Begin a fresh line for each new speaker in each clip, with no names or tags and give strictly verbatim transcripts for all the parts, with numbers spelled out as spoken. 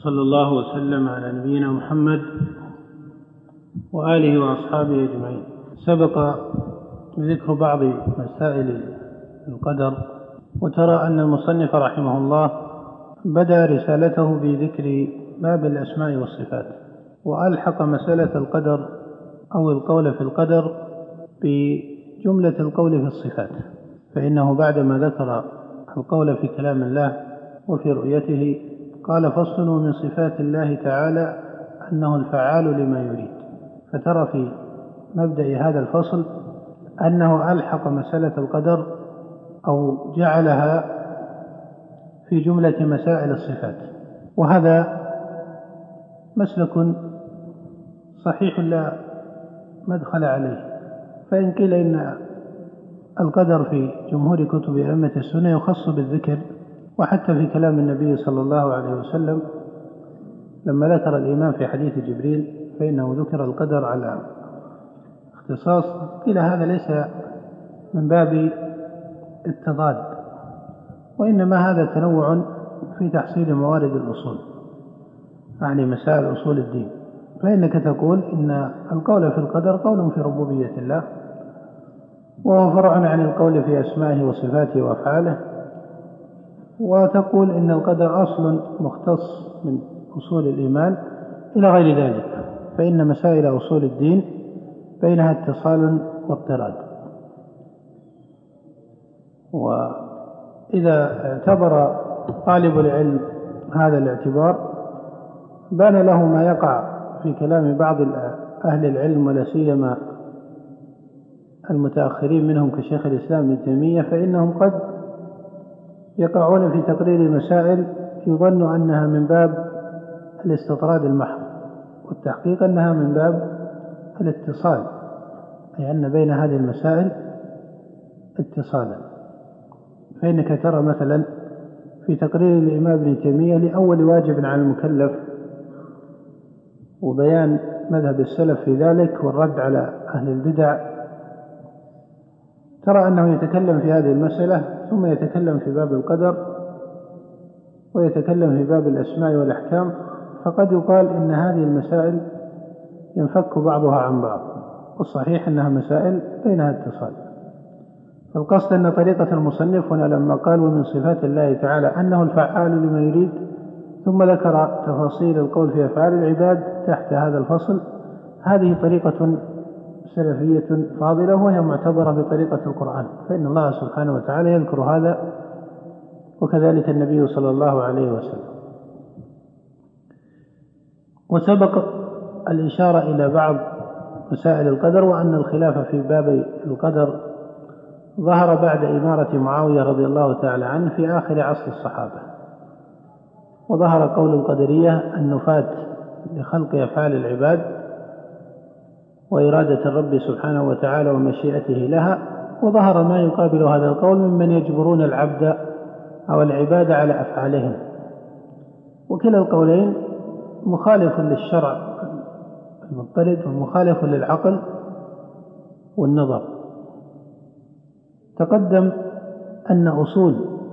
وصلى الله وسلم على نبينا محمد وآله وأصحابه أجمعين. سبق ذكر بعض مسائل القدر، وترى أن المصنف رحمه الله بدأ رسالته بذكر باب الأسماء والصفات، وألحق مسألة القدر أو القول في القدر بجملة القول في الصفات، فإنه بعدما ذكر القول في كلام الله وفي رؤيته قال: فصل من صفات الله تعالى أنه الفعال لما يريد. فترى في مبدأ هذا الفصل أنه ألحق مسألة القدر أو جعلها في جملة مسائل الصفات، وهذا مسلك صحيح لا مدخل عليه. فإن قيل إن القدر في جمهور كتب أئمة السنة يخص بالذكر، وحتى في كلام النبي صلى الله عليه وسلم لما ذكر الإمام في حديث جبريل فإنه ذكر القدر على اختصاص، قيل هذا ليس من باب التضاد، وإنما هذا تنوع في تحصيل موارد الأصول، يعني مسائل أصول الدين. فإنك تقول إن القول في القدر قول في ربوبية الله، وهو فرع عن القول في أسمائه وصفاته وأفعاله، وتقول إن القدر أصل مختص من أصول الإيمان إلى غير ذلك، فإن مسائل أصول الدين بينها اتصال واضطراد. وإذا اعتبر طالب العلم هذا الاعتبار بان له ما يقع في كلام بعض أهل العلم، ولا سيما المتأخرين منهم كشيخ الإسلام ابن تيمية، فإنهم قد يقعون في تقرير مسائل يظن أنها من باب الاستطراد المحض، والتحقيق أنها من باب الاتصال، أي أن بين هذه المسائل اتصالا. فإنك ترى مثلا في تقرير الإمام ابن تيمية لأول واجب على المكلف وبيان مذهب السلف في ذلك والرد على أهل البدع، ترى أنه يتكلم في هذه المسألة ثم يتكلم في باب القدر ويتكلم في باب الأسماء والأحكام. فقد يقال إن هذه المسائل ينفك بعضها عن بعض، والصحيح أنها مسائل بينها اتصال. فالقصد أن طريقة المصنف هنا لما قال ومن صفات الله تعالى أنه الفعال لما يريد، ثم ذكر تفاصيل القول في أفعال العباد تحت هذا الفصل، هذه طريقة سلفية فاضلة، وهي معتبرة بطريقة القرآن، فإن الله سبحانه وتعالى يذكر هذا وكذلك النبي صلى الله عليه وسلم. وسبق الإشارة إلى بعض مسائل القدر، وأن الخلاف في باب القدر ظهر بعد إمارة معاوية رضي الله تعالى عنه في آخر عصر الصحابة، وظهر قول القدرية النفاة لخلق أفعال العباد وإرادة الرب سبحانه وتعالى ومشيئته لها، وظهر ما يقابل هذا القول ممن يجبرون العبد أو العباد على أفعالهم. وكلا القولين مخالف للشرع المضطرد ومخالف للعقل والنظر. تقدم أن أصول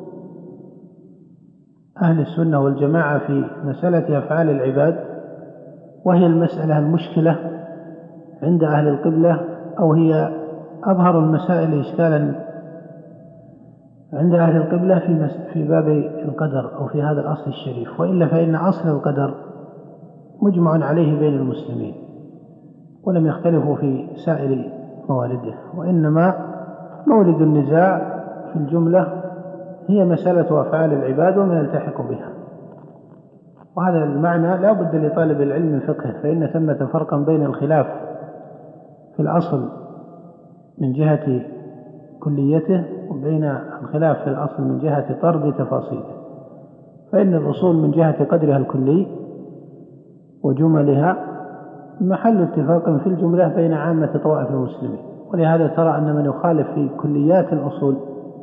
أهل السنة والجماعة في مسألة أفعال العباد، وهي المسألة المشكلة عند أهل القبلة، أو هي أظهر المسائل إشكالا عند أهل القبلة في في باب القدر أو في هذا الأصل الشريف، وإلا فإن أصل القدر مجمع عليه بين المسلمين ولم يختلفوا في سائر موارده، وإنما مورد النزاع في الجملة هي مسألة أفعال العباد وما يلتحق بها. وهذا المعنى لا بد لطالب العلم من فقهه، فإن ثمة فرقا بين الخلاف في الأصل من جهة كليته وبين الخلاف في الأصل من جهة طرد تفاصيله. فإن الأصول من جهة قدرها الكلي وجملها محل اتفاق في الجملة بين عامة طوائف المسلمين، ولهذا ترى أن من يخالف في كليات الأصول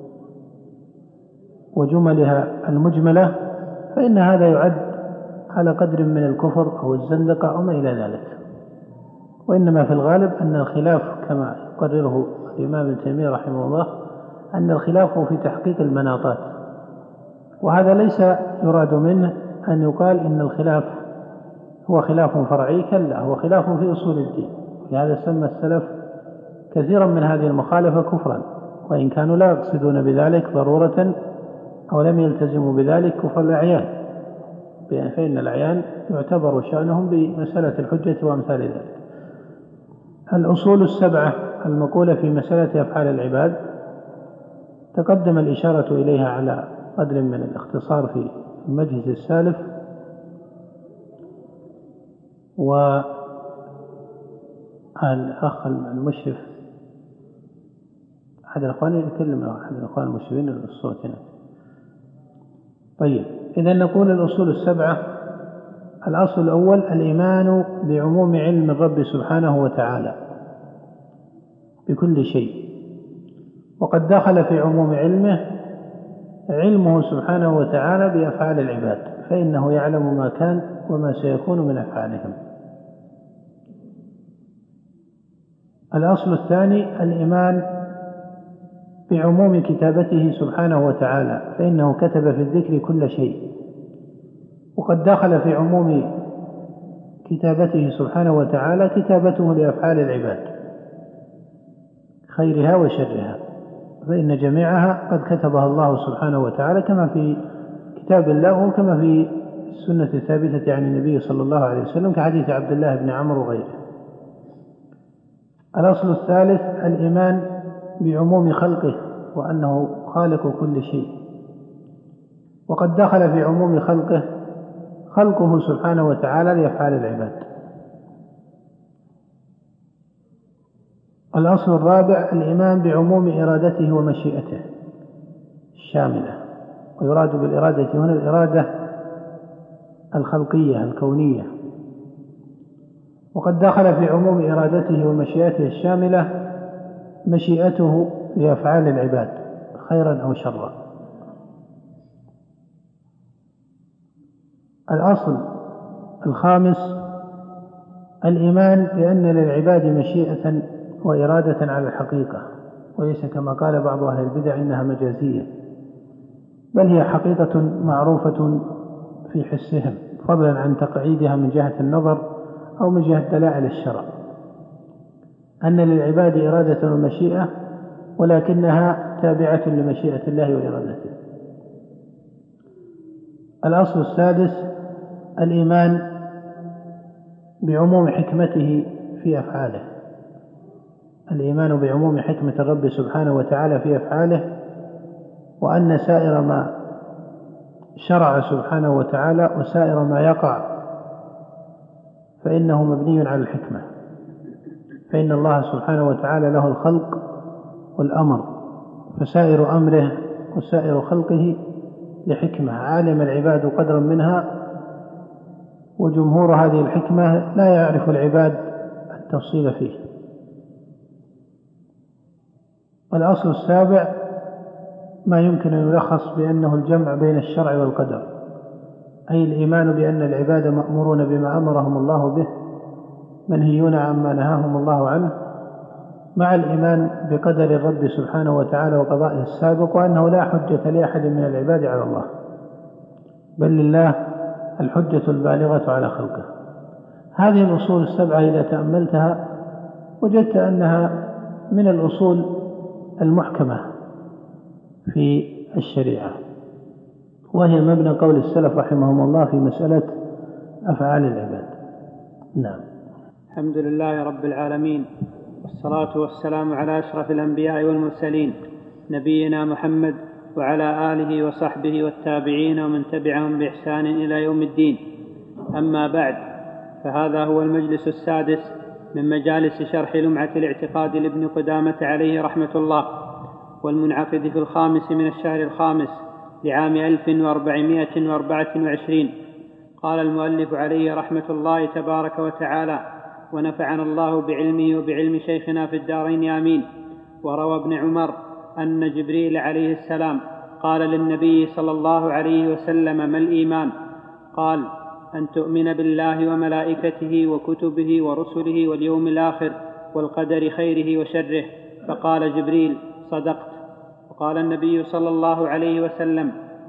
وجملها المجملة فإن هذا يعد على قدر من الكفر أو الزندقة أو ما إلى ذلك. وإنما في الغالب أن الخلاف كما يقرره الإمام ابن تيمية رحمه الله أن الخلاف في تحقيق المناطات، وهذا ليس يراد منه أن يقال إن الخلاف هو خلاف فرعي، كلا، هو خلاف في أصول الدين. لهذا سمى السلف كثيرا من هذه المخالفة كفرا، وإن كانوا لا يقصدون بذلك ضرورة أو لم يلتزموا بذلك كفر الأعيان، فإن الأعيان يعتبر شأنهم بمسألة الحجة وأمثال ذلك. الأصول السبعة المقولة في مسألة أفعال العباد تقدم الإشارة إليها على قدر من الاختصار في المجلس السالف، والأخ المشرف أحد الأخوان يتكلم أحد الأخوان المشرفين الصوت هنا. طيب، إذا نقول الأصول السبعة: الأصل الأول الإيمان بعموم علم الرب سبحانه وتعالى بكل شيء، وقد دخل في عموم علمه علمه سبحانه وتعالى بأفعال العباد، فإنه يعلم ما كان وما سيكون من أفعالهم. الأصل الثاني الإيمان بعموم كتابته سبحانه وتعالى، فإنه كتب في الذكر كل شيء، وقد دخل في عموم كتابته سبحانه وتعالى كتابته لأفعال العباد خيرها وشرها، فإن جميعها قد كتبها الله سبحانه وتعالى كما في كتاب الله وكما في السنة الثابتة عن النبي صلى الله عليه وسلم كحديث عبد الله بن عمرو وغيره. الأصل الثالث الإيمان بعموم خلقه، وأنه خالق كل شيء، وقد دخل في عموم خلقه خلقه سبحانه وتعالى لأفعال العباد. الأصل الرابع الإيمان بعموم إرادته ومشيئته الشاملة، ويراد بالإرادة هنا الإرادة الخلقية الكونية، وقد دخل في عموم إرادته ومشيئته الشاملة مشيئته لأفعال العباد خيرا أو شرا. الأصل الخامس الإيمان بأن للعباد مشيئة وإرادة على الحقيقة، وليس كما قال بعض أهل البدع إنها مجازية، بل هي حقيقة معروفة في حسهم، فضلا عن تقعيدها من جهة النظر أو من جهة دلائل الشرع، أن للعباد إرادة ومشيئة ولكنها تابعة لمشيئة الله وإرادته. الأصل السادس الإيمان بعموم حكمته في أفعاله، الإيمان بعموم حكمة الرب سبحانه وتعالى في أفعاله، وأن سائر ما شرع سبحانه وتعالى وسائر ما يقع فإنه مبني على الحكمة، فإن الله سبحانه وتعالى له الخلق والأمر، فسائر أمره وسائر خلقه لحكمة عالم العباد قدرا منها، وجمهور هذه الحكمة لا يعرف العباد التفصيل فيه. الأصل السابع ما يمكن أن يلخص بأنه الجمع بين الشرع والقدر، أي الإيمان بأن العباد مأمورون بما أمرهم الله به منهيون عما نهاهم الله عنه، مع الإيمان بقدر الرب سبحانه وتعالى وقضائه السابق، وأنه لا حجة لأحد من العباد على الله، بل لله الحجة البالغة على خلقه. هذه الأصول السبعة إذا تأملتها وجدت أنها من الأصول المحكمة في الشريعة، وهي مبنى قول السلف رحمهم الله في مسألة أفعال العباد. نعم.
الحمد لله رب العالمين، والصلاة والسلام على أشرف الأنبياء والمرسلين نبينا محمد وعلى آله وصحبه والتابعين ومن تبعهم بإحسان إلى يوم الدين. أما بعد، فهذا هو المجلس السادس من مجالس شرح لمعة الاعتقاد لابن قدامة عليه رحمة الله، والمنعقد في الخامس من الشهر الخامس لعام ألف وأربعمائة وأربعة وعشرين. قال المؤلف عليه رحمة الله تبارك وتعالى: ونفعنا الله بعلمه وبعلم شيخنا في الدارين آمين. وروى ابن عمر أن جبريل عليه السلام قال للنبي صلى الله عليه وسلم: ما الإيمان؟ قال: أن تؤمن بالله وملائكته وكتبه ورسله واليوم الآخر والقدر خيره وشره. فقال جبريل: صدقت. وقال النبي صلى الله عليه وسلم: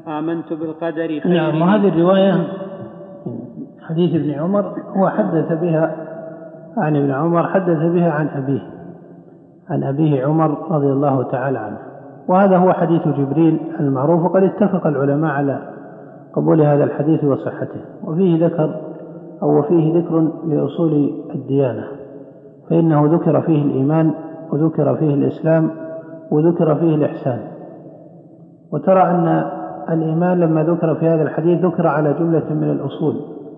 آمنت بالقدر خيره.
نعم. وهذه الرواية حديث ابن عمر هو حدث بها عن ابن عمر، حدث بها عن أبيه عن أبيه عمر رضي الله تعالى عنه، وهذا هو حديث جبريل المعروف، وقد اتفق العلماء على قبول هذا الحديث وصحته. وفيه ذكر أو وفيه ذكر لأصول الديانة، فإنه ذكر فيه الإيمان وذكر فيه الإسلام وذكر فيه الإحسان. وترى أن الإيمان لما ذكر في هذا الحديث ذكر على جملة من الأصول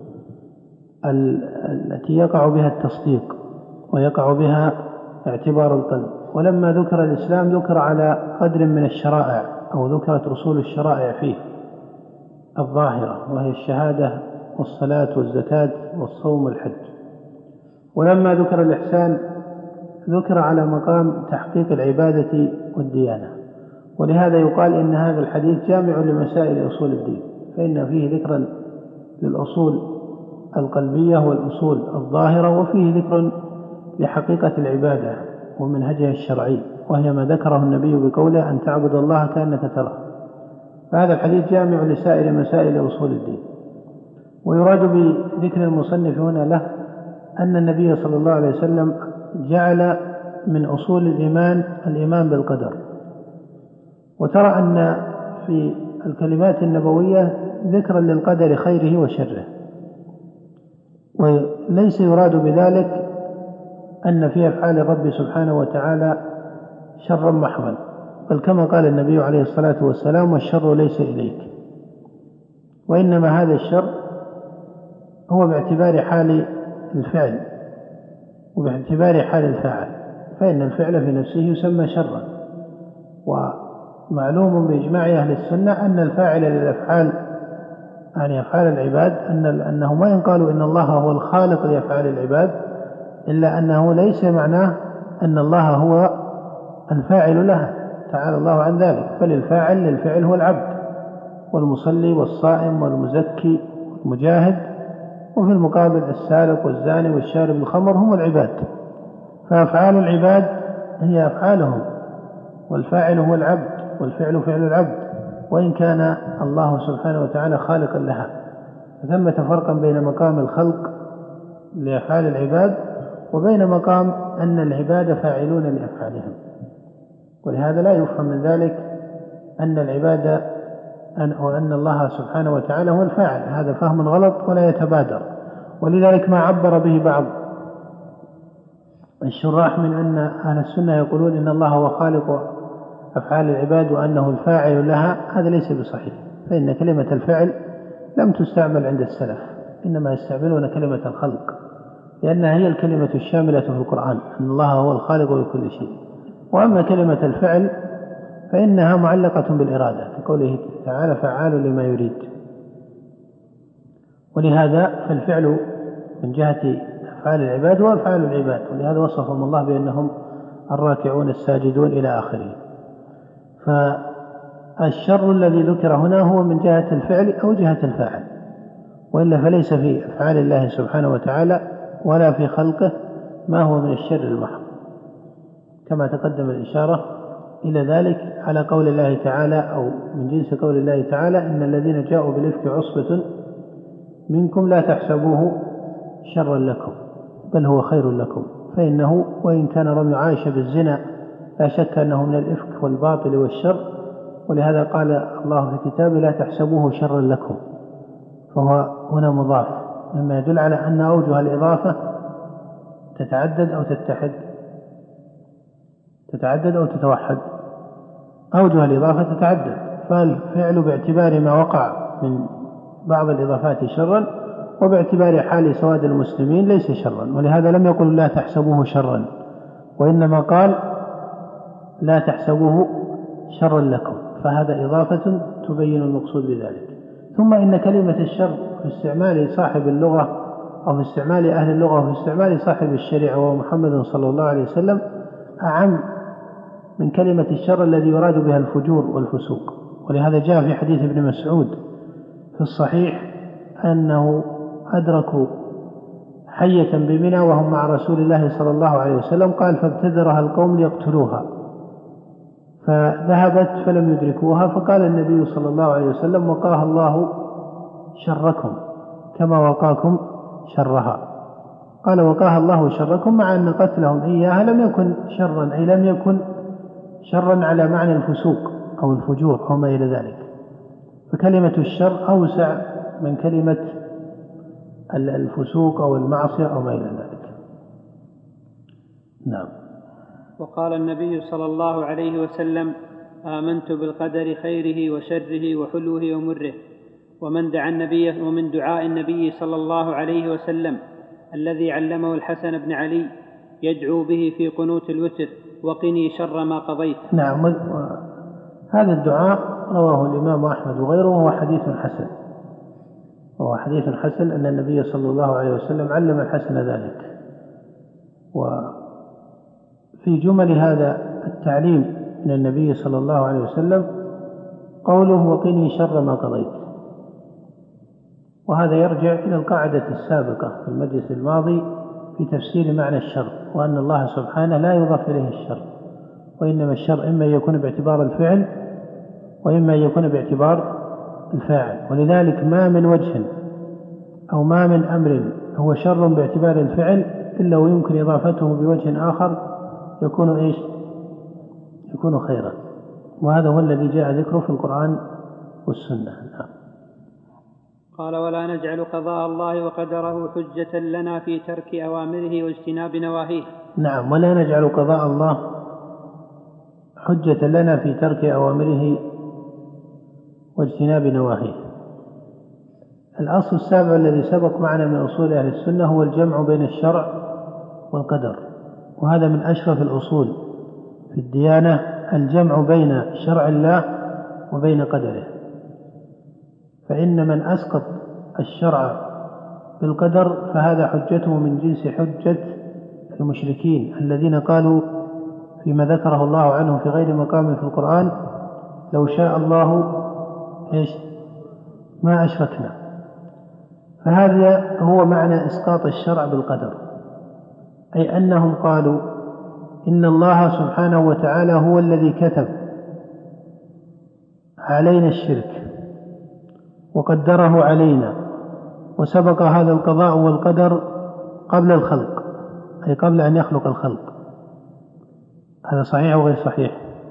التي يقع بها التصديق ويقع بها اعتبار القلب، ولما ذكر الإسلام ذكر على قدر من الشرائع أو ذكرت أصول الشرائع فيه الظاهرة، وهي الشهادة والصلاة والزكاة والصوم والحج. ولما ذكر الإحسان ذكر على مقام تحقيق العبادة والديانة. ولهذا يقال إن هذا الحديث جامع لمسائل أصول الدين، فإن فيه ذكرا للأصول القلبية والأصول الظاهرة، وفيه ذكر لحقيقة العبادة ومنهجها الشرعي، وهي ما ذكره النبي بقوله أن تعبد الله كأنك تراه. فهذا الحديث جامع لسائر مسائل أصول الدين. ويراد بذكر المصنف هنا له أن النبي صلى الله عليه وسلم جعل من أصول الإيمان الإيمان بالقدر. وترى أن في الكلمات النبوية ذكرا للقدر خيره وشره، وليس يراد بذلك أن في أفعال الرب سبحانه وتعالى شرا محضا، بل كما قال النبي عليه الصلاة والسلام والشر ليس إليك، وإنما هذا الشر هو باعتبار حال الفعل وباعتبار حال الفاعل، فإن الفعل في نفسه يسمى شرا. ومعلوم بإجماع أهل السنة أن الفاعل للأفعال يعني أفعال العباد أن أنه ما ينقال إن الله هو الخالق لأفعال العباد، إلا أنه ليس معناه أن الله هو الفاعل لها، تعالى الله عن ذلك، بل الفاعل للفعل هو العبد، والمصلي والصائم والمزكي والمجاهد، وفي المقابل السارق والزاني والشارب الخمر هم العباد. فأفعال العباد هي أفعالهم، والفاعل هو العبد والفعل فعل العبد، وإن كان الله سبحانه وتعالى خالقا لها. فثمة فرقا بين مقام الخلق لأفعال العباد وبين مقام أن العباد فاعلون لأفعالهم. ولهذا لا يفهم من ذلك أن العباد أن وأن الله سبحانه وتعالى هو الفاعل، هذا فهم غلط ولا يتبادر. ولذلك ما عبر به بعض الشراح من أن أهل السنة يقولون إن الله هو خالق أفعال العباد وأنه الفاعل لها، هذا ليس بصحيح، فإن كلمة الفعل لم تستعمل عند السلف، إنما يستعملون كلمة الخلق، لأنها هي الكلمة الشاملة في القرآن، أن الله هو الخالق لكل شيء. وأما كلمة الفعل فإنها معلقة بالإرادة، كقوله تعالى فعال لما يريد. ولهذا فالفعل من جهة أفعال العباد وأفعال العباد، ولهذا وصفهم الله بأنهم الراكعون الساجدون إلى آخره. فالشر الذي ذكر هنا هو من جهة الفعل أو جهة الفاعل، وإلا فليس في أفعال الله سبحانه وتعالى ولا في خلقه ما هو من الشر المحض، كما تقدم الإشارة إلى ذلك على قول الله تعالى أو من جنس قول الله تعالى إن الذين جاءوا بالإفك عصبة منكم لا تحسبوه شرا لكم بل هو خير لكم، فإنه وإن كان رمي عائشة بالزنا لا شك أنه من الإفك والباطل والشر، ولهذا قال الله في كتابه لا تحسبوه شرا لكم، فهو هنا مضاف، مما يدل على أن أوجه الإضافة تتعدد أو تتحد تتعدد أو تتوحد. أوجه الإضافة تتعدد، فالفعل باعتبار ما وقع من بعض الإضافات شرا، وباعتبار حال سواد المسلمين ليس شرا، ولهذا لم يقل لا تحسبوه شرا، وإنما قال لا تحسبوه شرا لكم، فهذا إضافة تبين المقصود بذلك. ثم إن كلمة الشر في استعمال صاحب اللغة أو في استعمال أهل اللغة وفي استعمال صاحب الشريعة وهو محمد صلى الله عليه وسلم أعم من كلمة الشر الذي يراد بها الفجور والفسوق. ولهذا جاء في حديث ابن مسعود في الصحيح أنه أدركوا حية بمنى وهم مع رسول الله صلى الله عليه وسلم، قال فابتدرها القوم ليقتلوها، فذهبت فلم يدركوها، فقال النبي صلى الله عليه وسلم: وقاها الله شركم كما وقاكم شرها. قال: وقاها الله شركم، مع أن قتلهم إياها لم يكن شرا، أي لم يكن شرا على معنى الفسوق أو الفجور أو ما إلى ذلك، فكلمة الشر أوسع من كلمة الفسوق أو المعصية أو ما إلى ذلك. نعم.
وقال النبي صلى الله عليه وسلم: آمنت بالقدر خيره وشره وحلوه ومره. ومن دعا النبي ومن دعاء النبي صلى الله عليه وسلم الذي علمه الحسن بن علي يدعو به في قنوت الوتر: وقني شر ما قضيت.
نعم. هذا الدعاء رواه الإمام أحمد وغيره، وهو حديث حسن، وهو حديث حسن أن النبي صلى الله عليه وسلم علم الحسن ذلك. وفي جمل هذا التعليم من النبي صلى الله عليه وسلم قوله: وقني شر ما قضيت، وهذا يرجع إلى القاعدة السابقة في المجلس الماضي في تفسير معنى الشر، وأن الله سبحانه لا يضاف إليه الشر، وإنما الشر إما يكون باعتبار الفعل وإما يكون باعتبار الفاعل. ولذلك ما من وجه أو ما من أمر هو شر باعتبار الفعل إلا ويمكن إضافته بوجه آخر يكون إيش؟ يكون خيرا، وهذا هو الذي جاء ذكره في القرآن والسنة. نعم.
قال: ولا نجعل قضاء الله وقدره حجة لنا في ترك أوامره واجتناب نواهيه.
نعم. ولا نجعل قضاء الله حجة لنا في ترك أوامره واجتناب نواهيه. الأصل السابع الذي سبق معنا من أصول أهل السنة هو الجمع بين الشرع والقدر، وهذا من أشرف الأصول في الديانة، الجمع بين شرع الله وبين قدره. فإن من أسقط الشرع بالقدر فهذا حجته من جنس حجة المشركين الذين قالوا فيما ذكره الله عنه في غير مقام في القرآن: لو شاء الله إيش ما أشركنا. فهذا هو معنى إسقاط الشرع بالقدر، أي أنهم قالوا إن الله سبحانه وتعالى هو الذي كتب علينا الشرك وقدره علينا، وسبق هذا القضاء والقدر قبل الخلق، أي قبل أن يخلق الخلق. هذا صحيح وغير صحيح؟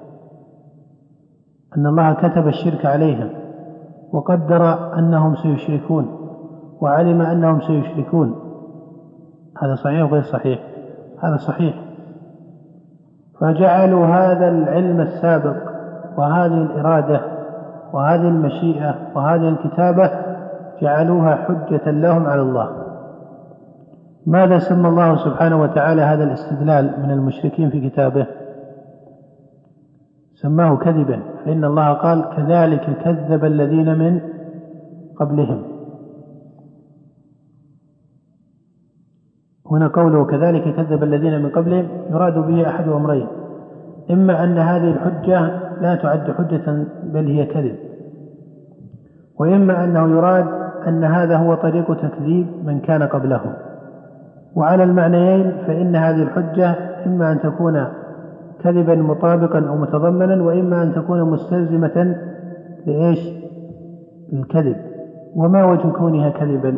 أن الله كتب الشرك عليهم وقدر أنهم سيشركون وعلم أنهم سيشركون. هذا صحيح وغير صحيح؟ هذا صحيح. فجعلوا هذا العلم السابق وهذه الإرادة وهذه المشيئة وهذه الكتابة جعلوها حجة لهم على الله. ماذا سمى الله سبحانه وتعالى هذا الاستدلال من المشركين في كتابه؟ سماه كذبا، فإن الله قال: كذلك كذب الذين من قبلهم. هنا قوله كذلك كذب الذين من قبلهم يراد به أحد أمرين: إما أن هذه الحجة لا تعد حجة بل هي كذب، وإما أنه يراد أن هذا هو طريق تكذيب من كان قبلهم. وعلى المعنيين فإن هذه الحجة إما أن تكون كذبا مطابقا أو متضمنا، وإما أن تكون مستلزمة لإيش؟ الكذب. وما وجه كونها كذبا؟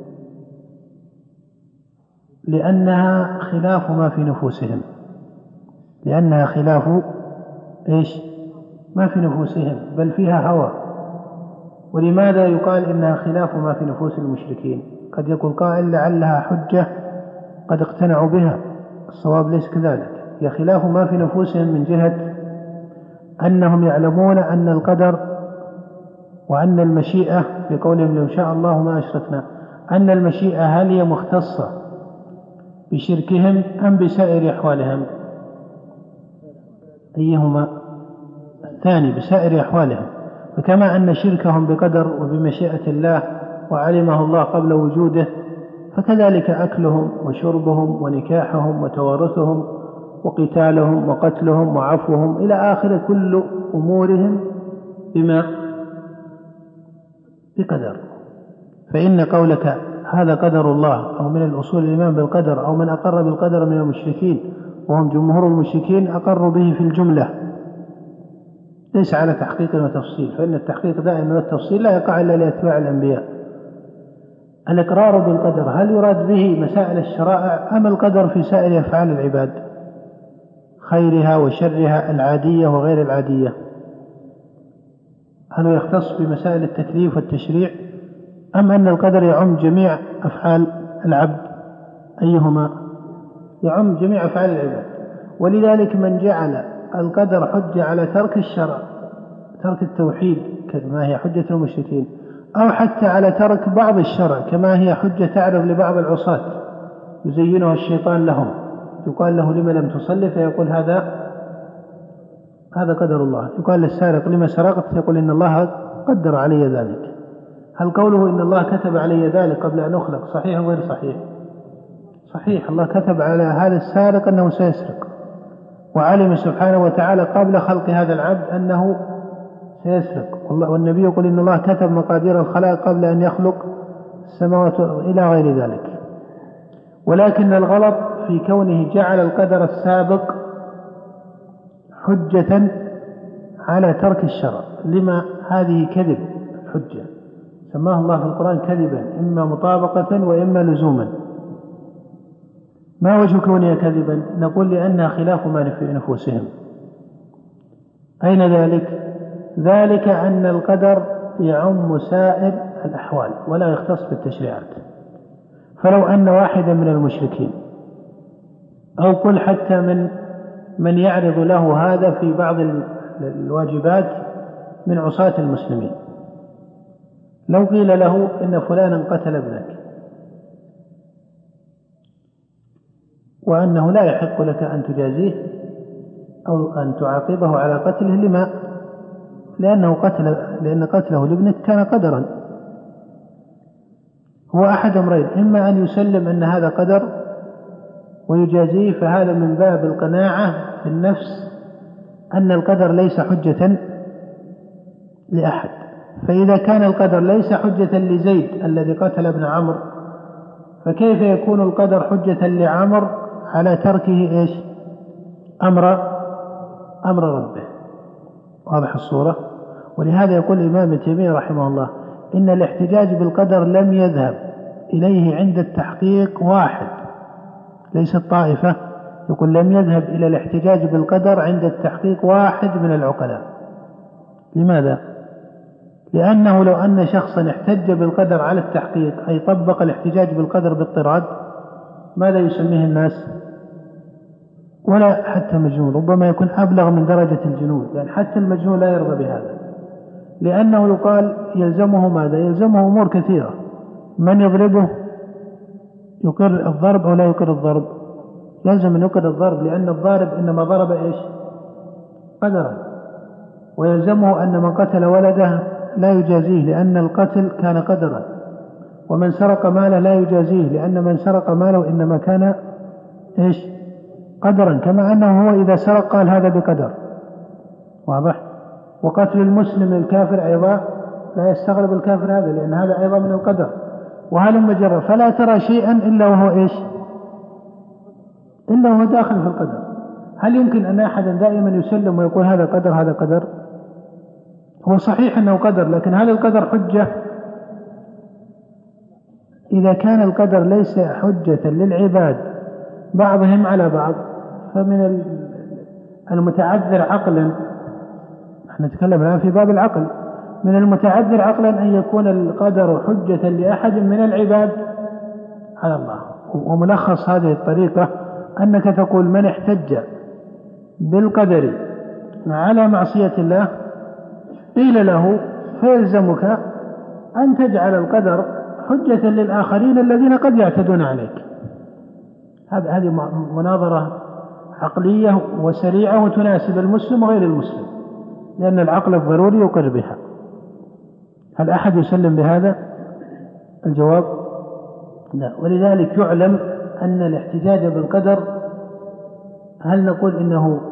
لأنها خلاف ما في نفوسهم، لأنها خلاف إيش؟ ما في نفوسهم، بل فيها هوى. ولماذا يقال إنها خلاف ما في نفوس المشركين؟ قد يقول قائل: لعلها حجة قد اقتنعوا بها. الصواب ليس كذلك، هي خلاف ما في نفوسهم من جهة أنهم يعلمون أن القدر وأن المشيئة، في قولهم لو شاء الله ما أشركنا، أن المشيئة هل هي مختصة بشركهم أم بسائر أحوالهم؟ أيهما؟ الثاني، بسائر أحوالهم. فكما أن شركهم بقدر وبمشيئة الله وعلمه الله قبل وجوده، فكذلك أكلهم وشربهم ونكاحهم وتوارثهم وقتالهم وقتلهم وعفوهم إلى آخر كل أمورهم بما بقدر. فإن قولك هذا قدر الله أو من الأصول الإيمان بالقدر أو من أقر بالقدر من المشركين، وهم جمهور المشركين أقروا به في الجملة، ليس على تحقيق وتفصيل، فإن التحقيق دائما والتفصيل لا يقع إلا لأتباع الأنبياء. الإقرار بالقدر هل يراد به مسائل الشرائع أم القدر في سائر أفعال العباد خيرها وشرها العادية وغير العادية؟ هل يختص بمسائل التكليف والتشريع أم أن القدر يعم جميع أفعال العبد؟ أيهما؟ يعم جميع أفعال العباد. ولذلك من جعل القدر حجة على ترك الشرع، ترك التوحيد كما هي حجة المشركين، أو حتى على ترك بعض الشرع كما هي حجة تعرض لبعض العصاة يزينه الشيطان لهم، يقال له لما لم تصلي فيقول هذا هذا قدر الله. يقال للسارق لما سرقت فيقول إن الله قدر علي ذلك. هل قوله إن الله كتب علي ذلك قبل أن أخلق صحيح أو غير صحيح؟ صحيح. الله كتب على هذا السارق أنه سيسرق، وعلم سبحانه وتعالى قبل خلق هذا العبد أنه سيسرق. والنبي يقول إن الله كتب مقادير الخلائق قبل أن يخلق السماوات إلى غير ذلك. ولكن الغلط في كونه جعل القدر السابق حجة على ترك الشرع. لما؟ هذه كذب حجة، سماه الله في القرآن كذبا، إما مطابقة وإما لزوما. ما وجه كونها كذبا؟ نقول لأنها خلاف ما في نفوسهم. أين ذلك؟ ذلك أن القدر يعم سائر الأحوال ولا يختص بالتشريعات. فلو أن واحدا من المشركين أو قل حتى من من يعرض له هذا في بعض الواجبات من عصاة المسلمين، لو قيل له إن فلانا قتل ابنك وأنه لا يحق لك أن تجازيه أو أن تعاقبه على قتله، لما؟ لأنه قتل لأن قتله لابنك كان قدرا. هو أحد أمرين، إما أن يسلم أن هذا قدر ويجازيه، فهذا من باب القناعة في النفس أن القدر ليس حجة لأحد. فإذا كان القدر ليس حجة لزيد الذي قتل ابن عمرو، فكيف يكون القدر حجة لعمرو على تركه إيش؟ أمر أمر ربه. واضح الصورة؟ ولهذا يقول الإمام ابن تيمية رحمه الله إن الاحتجاج بالقدر لم يذهب إليه عند التحقيق واحد، ليس الطائفة، يقول لم يذهب إلى الاحتجاج بالقدر عند التحقيق واحد من العقلاء. لماذا؟ لأنه لو أن شخصا احتج بالقدر على التحقيق أي طبق الاحتجاج بالقدر باضطراد، ماذا يسميه الناس؟ ولا حتى مجنون، ربما يكون أبلغ من درجة الجنون، لأن يعني حتى المجنون لا يرضى بهذا، لأنه يقال يلزمه ماذا؟ يلزمه أمور كثيرة. من يضربه يقر الضرب أو لا يقر الضرب؟ يلزم أن يقر الضرب، لأن الضارب إنما ضرب إيش؟ قدرا. ويلزمه أن من قتل ولده لا يجازيه لأن القتل كان قدرا. ومن سرق ماله لا يجازيه لأن من سرق ماله إنما كان إيش؟ قدرا، كما أنه هو إذا سرق قال هذا بقدر. واضح؟ وقتل المسلم الكافر أيضا لا يستغرب الكافر هذا، لأن هذا أيضا من القدر. وهل مجرد فلا ترى شيئا إلا وهو إيش؟ إلا وهو داخل في القدر. هل يمكن أن أحدا دائما يسلم ويقول هذا قدر هذا قدر؟ هو صحيح أنه قدر، لكن هل القدر حجة؟ إذا كان القدر ليس حجة للعباد بعضهم على بعض، فمن المتعذر عقلا، نحن نتكلم الآن في باب العقل، من المتعذر عقلا أن يكون القدر حجة لأحد من العباد على الله. وملخص هذه الطريقة أنك تقول من احتج بالقدر على معصية الله قيل له فيلزمك أن تجعل القدر حجة للآخرين الذين قد يعتدون عليك. هذه مناظرة عقلية وسريعة وتناسب المسلم وغير المسلم، لأن العقل الضروري يقر بها. هل أحد يسلم بهذا؟ الجواب لا. ولذلك يعلم أن الاحتجاج بالقدر، هل نقول إنه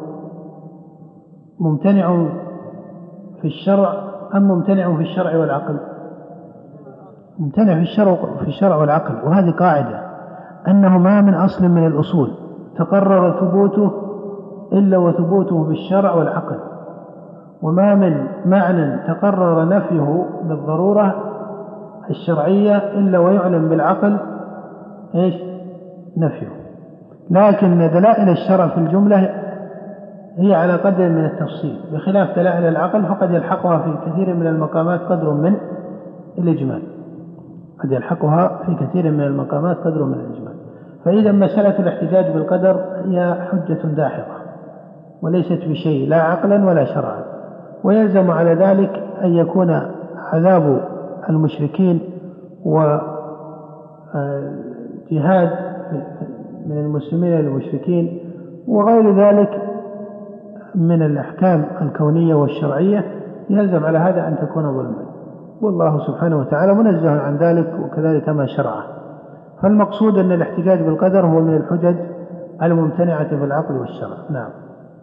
ممتنع في الشرع أم ممتنع في الشرع والعقل؟ ممتنع في الشرع في الشرع والعقل. وهذه قاعدة أنه ما من أصل من الأصول تقرر ثبوته إلا وثبوته بالشرع والعقل. وما من معنى تقرر نفيه بالضرورة الشرعية إلا ويعلم بالعقل إيش نفيه. لكن دلائل الشرع في الجملة هي على قدر من التفصيل، بخلاف دلائل العقل فقد يلحقها في كثير من المقامات قدر من الإجمال، قد يلحقها في كثير من المقامات قدر من الإجمال. فإذا مسألة الاحتجاج بالقدر هي حجة داحضة وليست بشيء لا عقلا ولا شرعا، ويلزم على ذلك أن يكون عذاب المشركين وجهاد من المسلمين للمشركين وغير ذلك من الأحكام الكونية والشرعية يلزم على هذا أن تكون ظلما، والله سبحانه وتعالى منزه عن ذلك وكذلك ما شرعه. فالمقصود أن الاحتجاج بالقدر هو من الحجج الممتنعة بالعقل والشرع. نعم.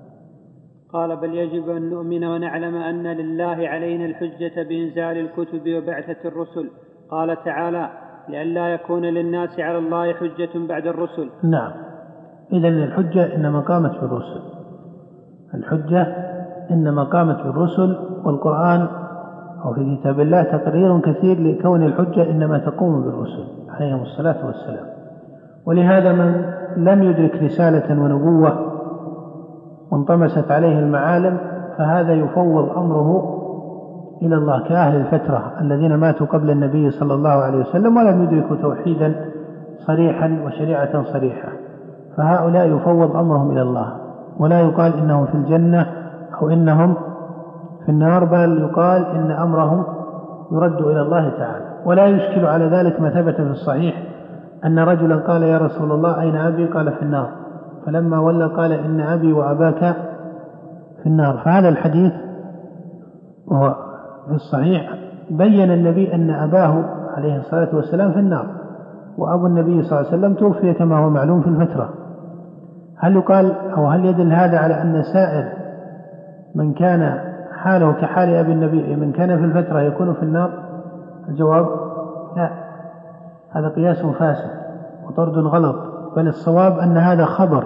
قال بل يجب أن نؤمن ونعلم أن لله علينا الحجة بإنزال الكتب وبعثة الرسل. قال تعالى لئلا يكون للناس على الله حجة بعد الرسل.
نعم. إذن الحجة إنما قامت بالرسل، الحجة إنما قامت بالرسل، والقرآن أو في كتاب الله تقرير كثير لكون الحجة إنما تقوم بالرسل عليهم الصلاة والسلام. ولهذا من لم يدرك رسالة ونبوة وانطمست عليه المعالم فهذا يفوض أمره إلى الله، كأهل الفترة الذين ماتوا قبل النبي صلى الله عليه وسلم ولم يدركوا توحيدا صريحا وشريعة صريحة، فهؤلاء يفوض أمرهم إلى الله، ولا يقال إنهم في الجنة أو إنهم في النار، بل يقال إن أمرهم يرد إلى الله تعالى. ولا يشكل على ذلك ما ثبت في الصحيح أن رجلا قال يا رسول الله أين أبي؟ قال في النار، فلما ولى قال إن أبي وأباك في النار. فهذا الحديث وهو في الصحيح بين النبي أن أباه عليه الصلاة والسلام في النار، وأبو النبي صلى الله عليه وسلم توفي كما هو معلوم في الفترة. هل يقال أو هل يدل هذا على أن سائر من كان حاله كحال أبي النبي من كان في الفترة يكون في النار؟ الجواب لا، هذا قياس فاسد وطرد غلط، بل الصواب أن هذا خبر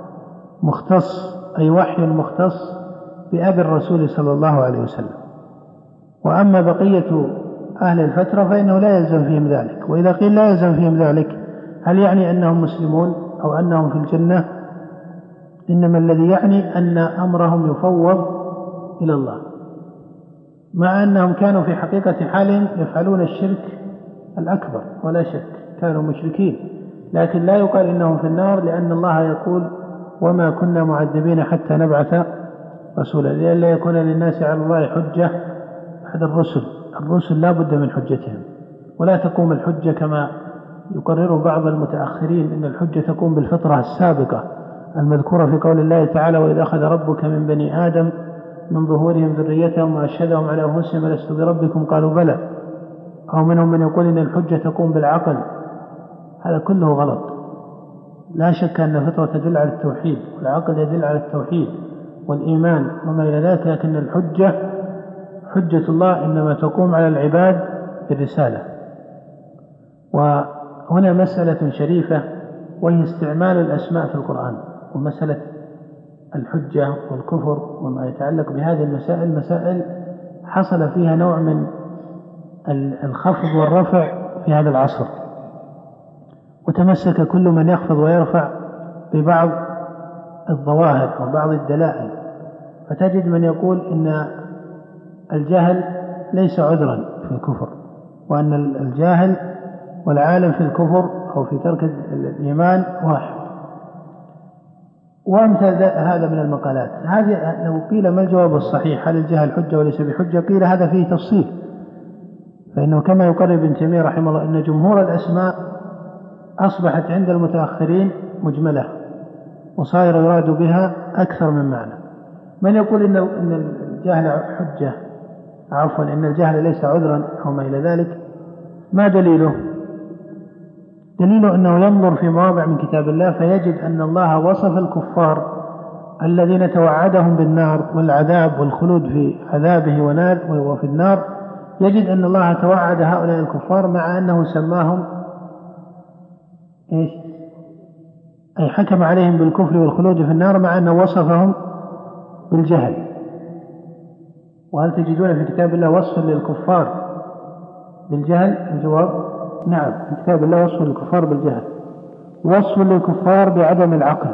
مختص أي وحي مختص بأبي الرسول صلى الله عليه وسلم. وأما بقية أهل الفترة فإنه لا يلزم فيهم ذلك. وإذا قيل لا يلزم فيهم ذلك هل يعني أنهم مسلمون أو أنهم في الجنة؟ إنما الذي يعني أن أمرهم يفوض إلى الله، مع أنهم كانوا في حقيقة حالهم يفعلون الشرك الأكبر ولا شك، كانوا مشركين، لكن لا يقال إنهم في النار، لأن الله يقول وما كنا معذبين حتى نبعث رسولا، لئلا يكون للناس على الله حجة بعد الرسل. الرسل لا بد من حجتهم، ولا تقوم الحجة كما يقرر بعض المتأخرين إن الحجة تقوم بالفطرة السابقة المذكورة في قول الله تعالى وإذا أخذ ربك من بني آدم من ظهورهم ذريتهم وأشهدهم على أنفسهم ألست بربكم قالوا بلى، أو منهم من يقول إن الحجة تقوم بالعقل. هذا كله غلط. لا شك أن الفطرة تدل على التوحيد والعقل يدل على التوحيد والإيمان وما إلى ذلك، لكن الحجة حجة الله إنما تقوم على العباد بالرسالة. وهنا مسألة شريفة وهي استعمال الأسماء في القرآن، ومسألة الحجة والكفر وما يتعلق بهذه المسائل مسائل حصل فيها نوع من الخفض والرفع في هذا العصر، وتمسك كل من يخفض ويرفع ببعض الظواهر وبعض الدلائل، فتجد من يقول إن الجهل ليس عذرا في الكفر، وأن الجاهل والعالم في الكفر أو في ترك الإيمان واحد، وأمثال هذا من المقالات. هذه لو قيل ما الجواب الصحيح هل الجهل حجة وليس بحجة؟ قيل هذا فيه تفصيل، فإنه كما يقرر ابن تيمية رحمه الله أن جمهور الأسماء أصبحت عند المتأخرين مجملة وصائر يراد بها أكثر من معنى. من يقول إن إن الجهل حجة عفوا إن الجهل ليس عذرا أو ما إلى ذلك، ما دليله؟ دليله أنه ينظر في مواضع من كتاب الله فيجد أن الله وصف الكفار الذين توعدهم بالنار والعذاب والخلود في عذابه ونار وفي النار، يجد أن الله توعد هؤلاء الكفار مع أنه سماهم إيش؟ أي حكم عليهم بالكفر والخلود في النار مع أنه وصفهم بالجهل. وهل تجدون في كتاب الله وصف للكفار بالجهل؟ الجواب نعم، في كتاب الله وصف للكفار بالجهل، وصف للكفار بعدم العقل،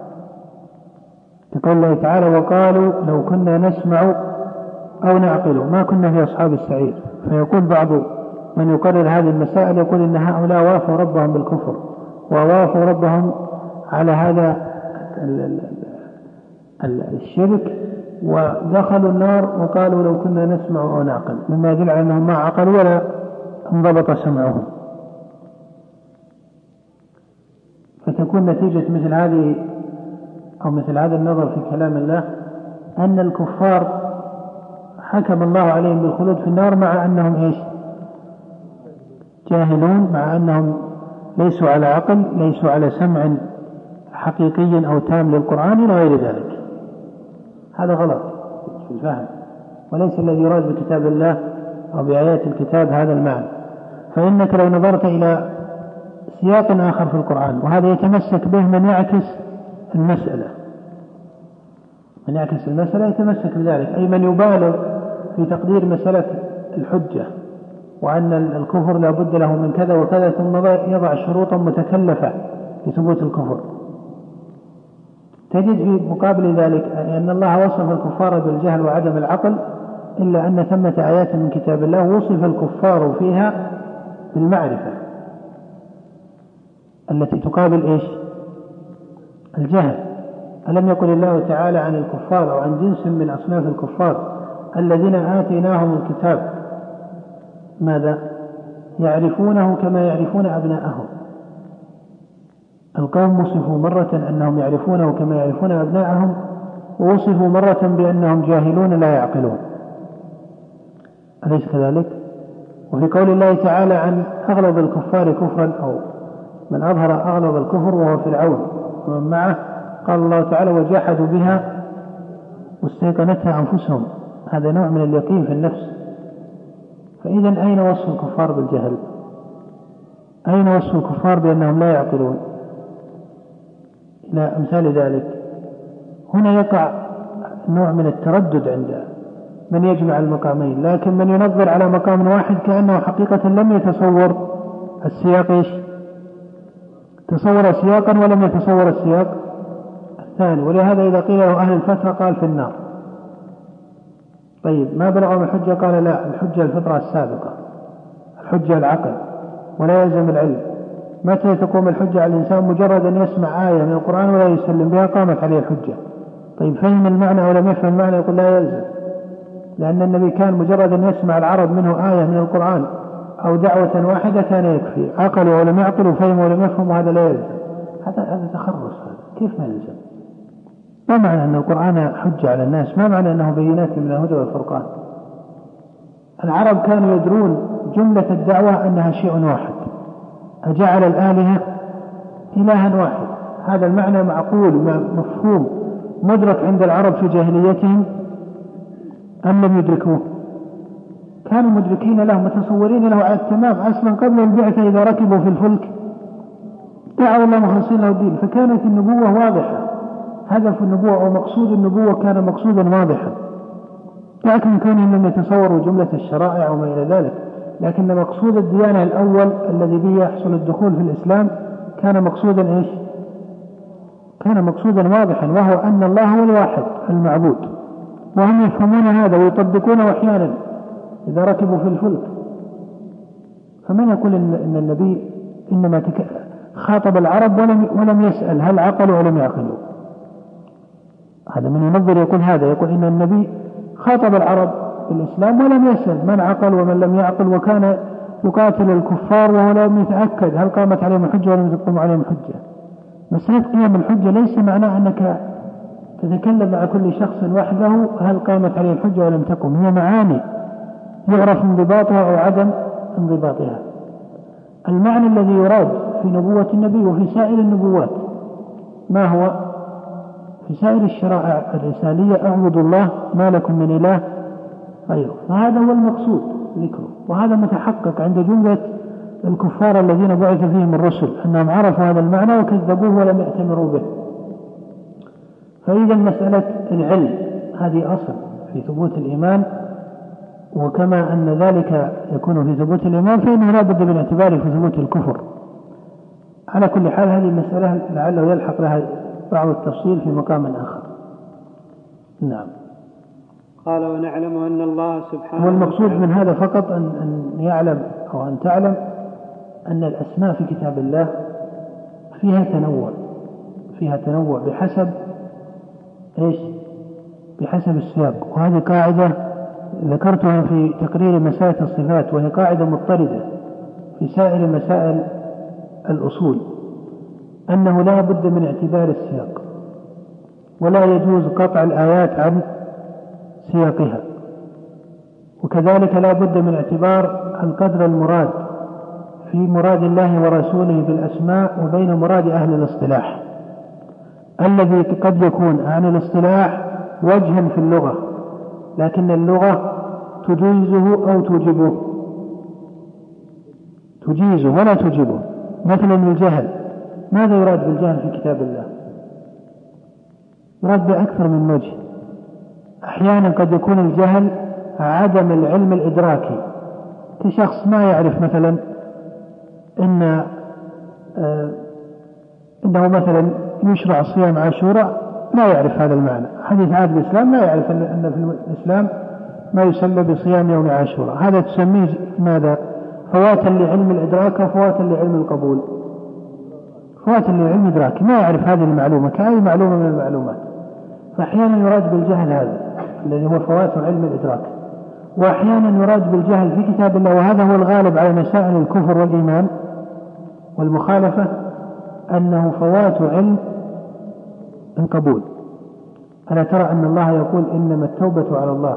يقول الله تعالى وقالوا لو كنا نسمع أو نعقل ما كنا في أصحاب السعير. فيقول بعض من يقرر هذه المسائل يقول إن هؤلاء وافوا ربهم بالكفر ووافوا ربهم على هذا الشرك ودخلوا النار وقالوا لو كنا نسمع أو نعقل، مما يدل على أنهم ما عقلوا ولا انضبط سمعهم. فتكون نتيجة مثل هذه أو مثل هذا النظر في كلام الله أن الكفار حكم الله عليهم بالخلود في النار مع أنهم إيش؟ جاهلون، مع أنهم ليسوا على عقل، ليسوا على سمع حقيقي أو تام للقرآن إلى غير ذلك. هذا غلط في الفهم، وليس الذي يراد بكتاب الله أو بآيات الكتاب هذا المعنى. فإنك لو نظرت إلى سياق آخر في القرآن، وهذا يتمسك به من يعكس المسألة، من يعكس المسألة يتمسك بذلك، أي من يبالغ في تقدير مسألة الحجة وأن الكفر لا بد له من كذا وكذا، ثم يضع شروطا متكلفة لثبوت الكفر. تجد في مقابل ذلك أن الله وصف الكفار بالجهل وعدم العقل، إلا أن ثمة آيات من كتاب الله وصف الكفار فيها بالمعرفة التي تقابل إيش؟ الجهل. ألم يقل الله تعالى عن الكفار أو عن جنس من أصناف الكفار الذين آتيناهم الكتاب ماذا؟ يعرفونه كما يعرفون أبناءهم. القوم وصفوا مرة أنهم يعرفونه كما يعرفون أبناءهم، ووصفوا مرة بأنهم جاهلون لا يعقلون، أليس كذلك؟ وفي قول الله تعالى عن أغلظ الكفار كفرا أو من أظهر أغلظ الكفر وهو فرعون ومن معه، قال الله تعالى وجحدوا بها واستيقنتها أنفسهم، هذا نوع من اليقين في النفس. فإذا أين وصف الكفار بالجهل؟ أين وصف الكفار بأنهم لا يعقلون؟ إلى أمثال ذلك. هنا يقع نوع من التردد عند من يجمع المقامين، لكن من ينظر على مقام واحد كأنه حقيقة لم يتصور السياق إيش؟ تصور سياقا ولم يتصور السياق الثاني، ولهذا إذا قيل له أهل الفترة قال في النار. طيب ما بلغهم الحجة؟ قال لا، الحجة الفطرة السابقة، الحجة العقل ولا يلزم العلم. متى تقوم الحجة على الإنسان؟ مجرد أن يسمع آية من القرآن ولا يسلم بها قامت عليه الحجة. طيب فهم المعنى أو لم يفهم المعنى؟ يقول لا يلزم، لأن النبي كان مجرد أن يسمع العرب منه آية من القرآن أو دعوة واحدة كان يكفي، عقلوا ولم يعقلوا فهموا ولم يفهموا هذا لا يلزم. هذا هذا تخرص، هذا كيف ما يلزم؟ ما معنى أن القرآن حجة على الناس؟ ما معنى أنه بينات من الهدى والفرقان؟ العرب كانوا يدرون جملة الدعوة أنها شيء واحد، أجعل الآلهة إلها واحد. هذا المعنى معقول مفهوم مدرك عند العرب في جاهليتهم أم لم يدركوه؟ كانوا مدركين له، متصورين له على التمام. أصلا قبل البعثة إذا ركبوا في الفلك دعوا الله مخلصين له الدين، فكانت النبوة واضحة، هدف النبوة أو مقصود النبوة كان مقصودا واضحا، لكن كونهم لم يتصوروا جملة الشرائع وما إلى ذلك. لكن مقصود الديانة الأول الذي به يحصل الدخول في الإسلام كان مقصودا إيش؟ كان مقصودا واضحا، وهو أن الله هو الواحد المعبود، وهم يفهمون هذا ويطبقونه أحيانا إذا ركبوا في الفلك. فمن يقول إن النبي إنما خاطب العرب ولم, ولم يسأل هل عقلوا ولم يعقلوا؟ هذا من ينظر يقول هذا، يقول إن النبي خاطب العرب بالإسلام ولم يسأل من عقل ومن لم يعقل، وكان يقاتل الكفار وهو لم يتأكد هل قامت عليهم الحجة ولم تقوم عليهم الحجة. مسألة قيام الحجة ليس معناه أنك تتكلم مع كل شخص وحده هل قامت عليه الحجة ولم تقم، هي معاني يعرف انضباطها أو عدم انضباطها. المعنى الذي يراد في نبوة النبي وفي سائر النبوات ما هو؟ في سائر الشرائع الرسالية اعبدوا الله ما لكم من إله غيره، فهذا هو المقصود ذكره، وهذا متحقق عند جملة الكفار الذين بعث فيهم الرسل أنهم عرفوا هذا المعنى وكذبوه ولم يأتمروا به. فإذا مسألة العلم هذه أصل في ثبوت الإيمان وكما أن ذلك يكون في ثبوت الإيمان فإنه لا بد من اعتباره في ثبوت الكفر. على كل حال هذه مسألة لعله يلحق لها بعض التفصيل في مقام آخر. نعم.
قال ونعلم أن الله سبحانه
والمقصود من هذا فقط أن, أن يعلم أو أن تعلم أن الأسماء في كتاب الله فيها تنوع فيها تنوع بحسب إيش؟ بحسب السياق. وهذه قاعدة ذكرتها في تقرير مسائل الصفات، وهي قاعدة مضطردة في سائر مسائل الأصول، أنه لا بد من اعتبار السياق، ولا يجوز قطع الآيات عن سياقها، وكذلك لا بد من اعتبار القدر المراد في مراد الله ورسوله بالأسماء وبين مراد أهل الاصطلاح، الذي قد يكون عن الاصطلاح وجها في اللغة لكن اللغة تجيزه أو توجبه، تجيزه ولا توجبه. مثلا الجهل، ماذا يراد بالجهل في كتاب الله؟ يراد بأكثر من وجه. أحيانا قد يكون الجهل عدم العلم الإدراكي، كشخص ما يعرف مثلا إن آه إنه مثلا يشرع صيام عاشوراء، ما يعرف هذا المعنى. حديث عهد الإسلام ما يعرف أن في الإسلام ما يسمى بصيام يوم عاشوراء، هذا تسميه ماذا؟ فواتا لعلم الإدراك وفواتا لعلم القبول، فواتا لعلم الإدراك، ما يعرف هذه المعلومة كأي معلومة من المعلومات. فأحيانا يراد بالجهل هذا الذي هو فوات علم الإدراك، وأحيانا يراد بالجهل في كتاب الله، وهذا هو الغالب على مسائل الكفر والإيمان والمخالفة، أنه فوات علم القبول. ألا ترى أن الله يقول إنما التوبة على الله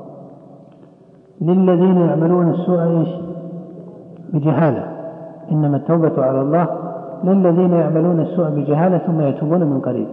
للذين يعملون السوء إيش؟ بجهالة. إنما التوبة على الله للذين يعملون السوء بجهالة ثم يتوبون من قريب.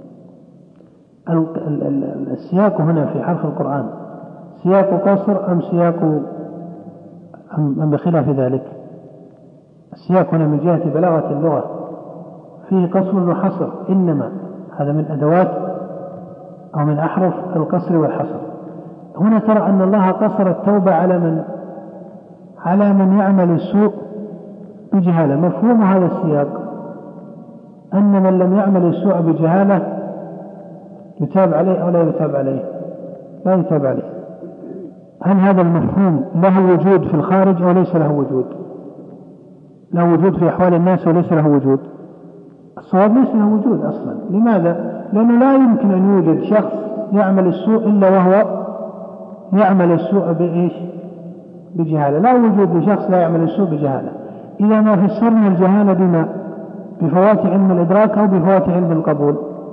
السياق هنا في حرف القرآن سياق قصر أم سياق أم بخلاف ذلك؟ السياق هنا من جهة بلاغة اللغة فيه قصر وحصر، إنما هذا من أدوات أو من أحرف القصر والحصر. هنا ترى أن الله قصر التوبة على من على من يعمل السوء بجهالة. مفهوم هذا السياق أن من لم يعمل السوء بجهالة يتاب عليه أو لا يتاب عليه؟ لا يتاب عليه. هل هذا المفهوم له وجود في الخارج أو ليس له وجود؟ له وجود في أحوال الناس وليس له وجود؟ الصواب ليس له وجود أصلا. لماذا؟ لأنه لا يمكن أن يوجد شخص يعمل السوء إلا وهو يعمل السوء بإيش؟ بجهالة. لا وجود لشخص لا يعمل السوء بجهالة. إذا ما فسرنا الجهالة بما؟ بفوات علم الإدراك أو بفوات علم القبول؟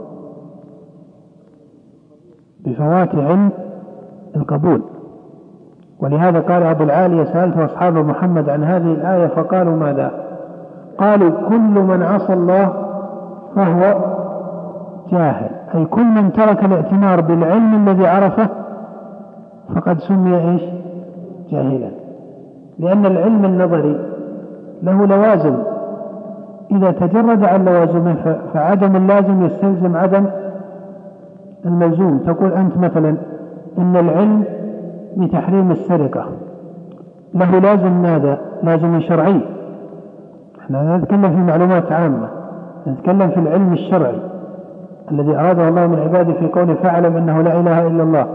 بفوات علم القبول. ولهذا قال أبو العالية سألت أصحاب محمد عن هذه الآية فقالوا ماذا؟ قالوا كل من عصى الله فهو جاهل، أي كل من ترك الاعتمار بالعلم الذي عرفه فقد سمي إيش؟ جاهلا. لأن العلم النظري له لوازم، إذا تجرد عن لوازمه فعدم اللازم يستلزم عدم الملزوم. تقول أنت مثلا إن العلم بتحريم السرقة له لازم ماذا؟ لازم شرعي. احنا نتكلم في معلومات عامة، نتكلم في العلم الشرعي الذي أراده الله من عباده في قوله فاعلم أنه لا إله إلا الله.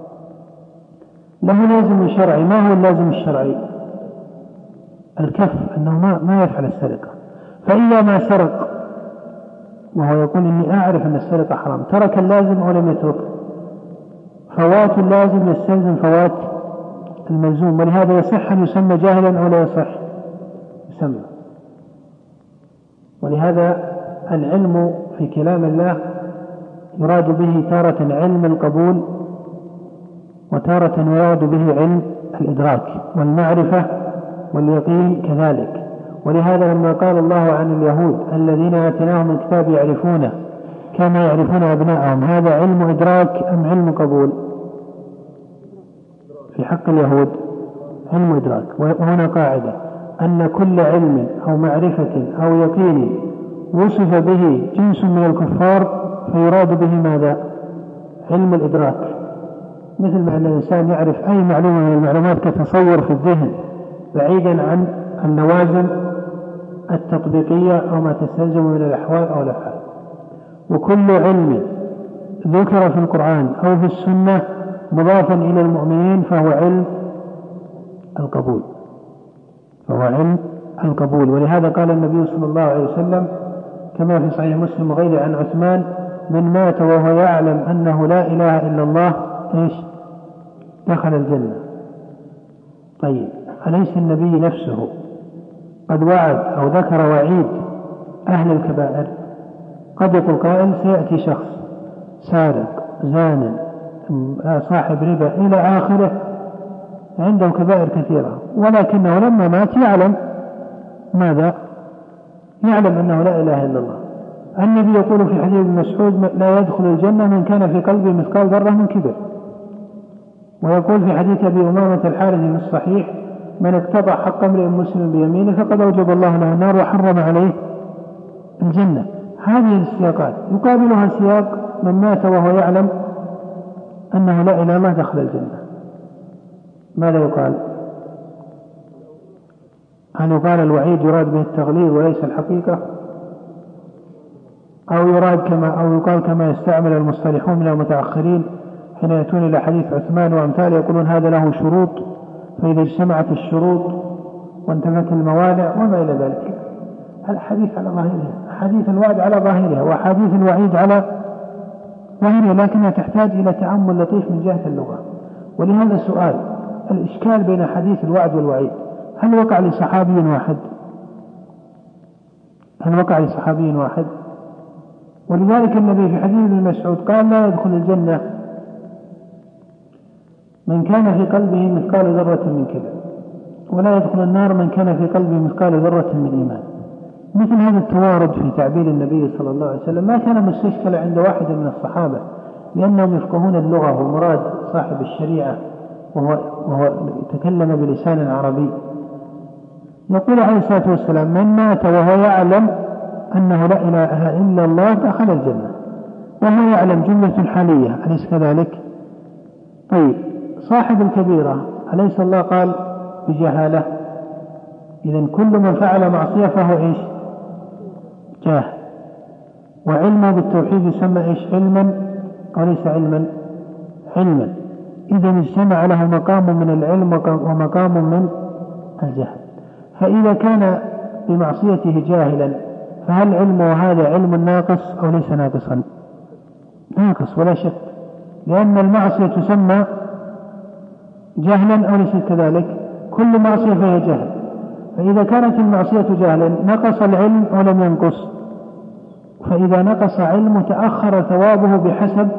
له لازم شرعي. ما هو اللازم الشرعي؟ الكف، أنه ما, ما يفعل السرقة. فإذا ما سرق وهو يقول إني أعرف أن السرقة حرام، ترك اللازم أو لم يترك؟ فوات اللازم يستلزم فوات الملزوم، ولهذا يصح أن يسمى جاهلا أو لا يصح؟ يسمى. ولهذا العلم في كلام الله يراد به تارة علم القبول وتارة يراد به علم الإدراك والمعرفة واليقين كذلك. ولهذا لما قال الله عن اليهود الذين آتيناهم الكتاب يعرفونه كما يعرفون أبناءهم، هذا علم إدراك أم علم قبول؟ في حق اليهود علم إدراك. وهنا قاعدة أن كل علم أو معرفة أو يقين وصف به جنس من الكفار فيراد به ماذا؟ علم الإدراك. مثل ما أن الإنسان يعرف أي معلومة من المعلومات كتصور في الذهن بعيدا عن اللوازم التطبيقية أو ما تستلزم من الأحوال أو الأفعال. وكل علم ذكر في القرآن أو في السنة مضافا إلى المؤمنين فهو علم القبول، فهو علم القبول. ولهذا قال النبي صلى الله عليه وسلم كما في صحيح مسلم وغيره عن عثمان: من مات وهو يعلم أنه لا إله إلا الله إيش؟ دخل الجنة. طيب، أليس النبي نفسه قد وعد أو ذكر وعيد أهل الكبائر؟ قد يقول قائل: سيأتي شخص سارق زان صاحب ربا إلى آخره عنده كبائر كثيرة، ولكنه لما مات يعلم ماذا؟ يعلم أنه لا إله إلا الله. النبي يقول في حديث ابن مسعود: لا يدخل الجنة من كان في قلبه مثقال ذرة من كبر. ويقول في حديث أبي أمامة الحارث في الصحيح: من اقتطع حق امرئ مسلم بيمينه فقد أوجب الله له النار وحرم عليه الجنة. هذه السياقات يقابلها سياق من مات وهو يعلم أنه لا إله إلا الله دخل الجنة. ماذا يقال؟ هل يقال الوعيد يراد به التغليظ وليس الحقيقة، أو يراد كما أو يقال كما يستعمل المصطلحون من المتأخرين حين يأتون إلى حديث عثمان وأمثاله يقولون هذا له شروط، فإذا اجتمعت الشروط وانتفت الموانع وما إلى ذلك. الحديث على ظاهرها، حديث الوعد على ظاهرها وحديث الوعيد على ظاهرها، لكنها تحتاج إلى تأمل لطيف من جهة اللغة. ولهذا سؤال: الإشكال بين حديث الوعد والوعيد هل وقع لصحابي واحد؟ هل وقع لصحابي واحد؟ ولذلك النبي في حديث ابن مسعود قال: لا يدخل الجنة من كان في قلبه مثقال ذرة من كبر، ولا يدخل النار من كان في قلبه مثقال ذرة من إيمان. مثل هذا التوارد في تعبير النبي صلى الله عليه وسلم ما كان مستشكل عند واحد من الصحابة، لأنهم يفقهون اللغة ومراد صاحب الشريعة وهو, وهو تكلم بلسان عربي. يقول عليه الصلاة والسلام: من مات وهو يعلم أنه لا إله إلا الله دخل الجنة، وهو يعلم جملة حالية، أليس كذلك؟ طيب، صاحب الكبيرة أليس الله قال بجهالة؟ إذن كل من فعل معصية فهو إيش؟ جاهل. وعلمه بالتوحيد يسمى إيش؟ علما أو ليس علما؟ علما. إذن اجتمع له مقام من العلم ومقام من الجهل. فإذا كان بمعصيته جاهلا فهل علمه هذا علم ناقص أو ليس ناقصا؟ ناقص ولا شك، لأن المعصية تسمى جهلا أو ليس كذلك؟ كل معصية فهي جهل. فإذا كانت المعصية جهلا نقص العلم ولم ينقص، فإذا نقص علم تأخر ثوابه بحسب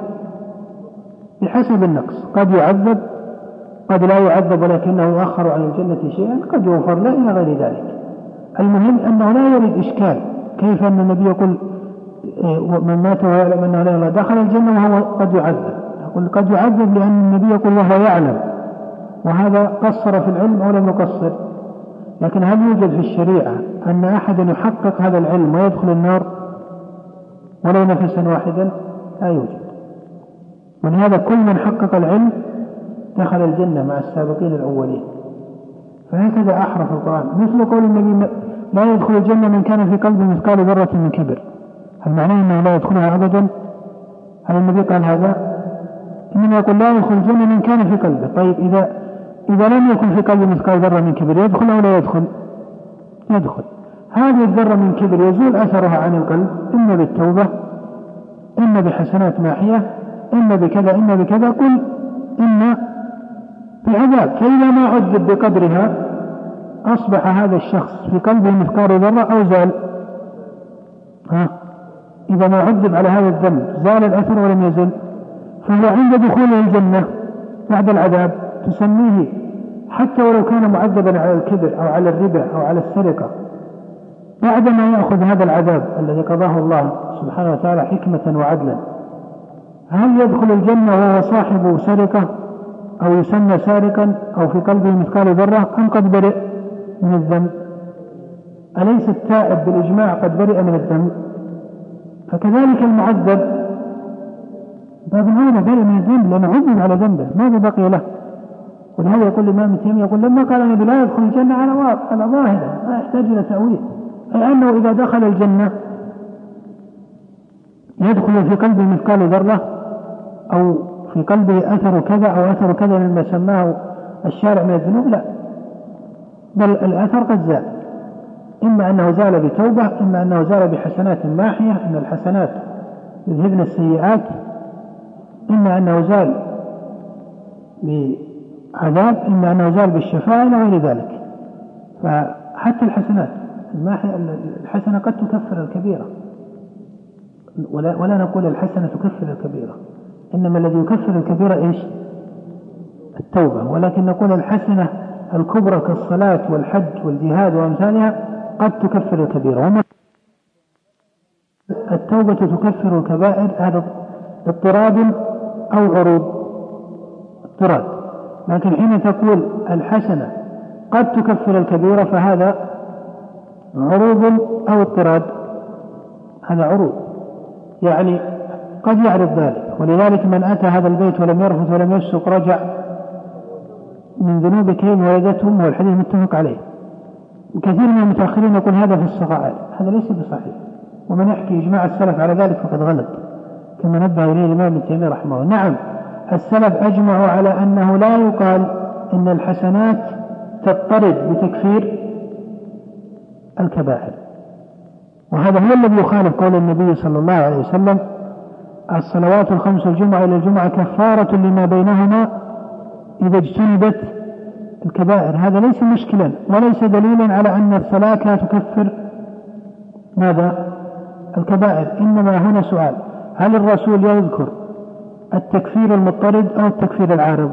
بحسب النقص، قد يعذب قد لا يعذب ولكنه يؤخر عن الجنة شيئا، قد يغفر له إلى غير ذلك. المهم أنه لا يريد إشكال. كيف أن النبي يقول من مات ويعلم أنه لا إله دخل الجنة وهو قد يعذب؟ يقول قد يعذب لأن النبي يقول وهو يعلم، وهذا قصر في العلم أو لم يقصر. لكن هل يوجد في الشريعة أن أحدا يحقق هذا العلم ويدخل النار ولو نفسا واحدا؟ لا يوجد. ولهذا كل من حقق العلم دخل الجنة مع السابقين الأولين. فهكذا أحرف القرآن، مثل قول النبي: لا يدخل الجنة من كان في قلبه مثقال ذرة من كبر. هل معناه أنه لا يدخلها أبدا؟ هل النبي قال هذا؟ إنما يقول لا يدخل الجنة من كان في قلبه. طيب، إذا إذا لم يكن في قلبه مثقال ذرة من كبر يدخل أو لا يدخل؟ يدخل. هذه الذرة من كبر يزول أثرها عن القلب إما بالتوبة، إما بحسنات ماحية، إما بكذا إما بكذا، قل إما بعذاب. فإذا ما عذب بقدرها أصبح هذا الشخص في قلبه مثقال ذرة أو زال. ها؟ إذا ما عذب على هذا الذنب زال الأثر ولم يزل، فهو عند دخوله الجنة بعد العذاب تسميه حتى ولو كان معذبا على الكبر أو على الربا أو على السرقة، بعدما يأخذ هذا العذاب الذي قضاه الله سبحانه وتعالى حكمة وعدلا، هل يدخل الجنة وهو صاحب سرقة أو يسمى سارقا أو في قلبه مثقال ذرة أم قد برئ من الذنب؟ أليس التائب بالإجماع قد برئ من الذنب؟ فكذلك المعذب
باب أولى بل من الذنب لأنه عذب على ذنبه ماذا بقي له. ولهذا يقول الإمام ابن تيمية يقول لما قال النبي لا يدخل الجنة على على ظاهره لا يحتاج إلى تأويل، أي أنه إذا دخل الجنة يدخل في قلبه مثقال ذرة أو في قلبه أثر كذا أو أثر كذا مما سماه الشارع من الذنوب، لا، بل الأثر قد زال، إما أنه زال بتوبة، إما أنه زال بحسنات ماحية أن الحسنات يذهبن السيئات، إما أنه زال بعذاب، إما أنه زال بالشفاعة إلى غير ذلك. فحتى الحسنات الماحية الحسنة قد تكفر الكبيرة، ولا, ولا نقول الحسنة تكفر الكبيرة، إنما الذي يكفر الكبيرة إيش؟ التوبة. ولكن نقول الحسنة الكبرى كالصلاة والحج والجهاد وأمثالها قد تكفر الكبيرة، وما التوبة تكفر الكبائر، هذا اضطراد أو عروض اضطراد. لكن حين تقول الحسنة قد تكفر الكبيرة فهذا عروض أو اضطراد، هذا عروض، يعني قد يعرض ذلك. ولذلك من أتى هذا البيت ولم يرفث ولم يفسق رجع من ذنوب كيم ولدتهم، والحديث متفق عليه. كثير من المتأخرين يقول هذا في الصغائر، هذا ليس بصحيح، ومن يحكي إجماع السلف على ذلك فقد غلط كما نبه إليه الإمام ابن تيمية رحمه الله. نعم السلف أجمعوا على أنه لا يقال إن الحسنات تضطرد بتكفير الكبائر، وهذا هو الذي يخالف قول النبي صلى الله عليه وسلم الصلوات الخمس الجمعة إلى الجمعة كفارة لما بينهما إذا اجتنبت الكبائر. هذا ليس مشكلا وليس دليلا على أن الصلاة لا تكفر ماذا؟ الكبائر. إنما هنا سؤال، هل الرسول يذكر التكفير المضطرد أو التكفير العارض؟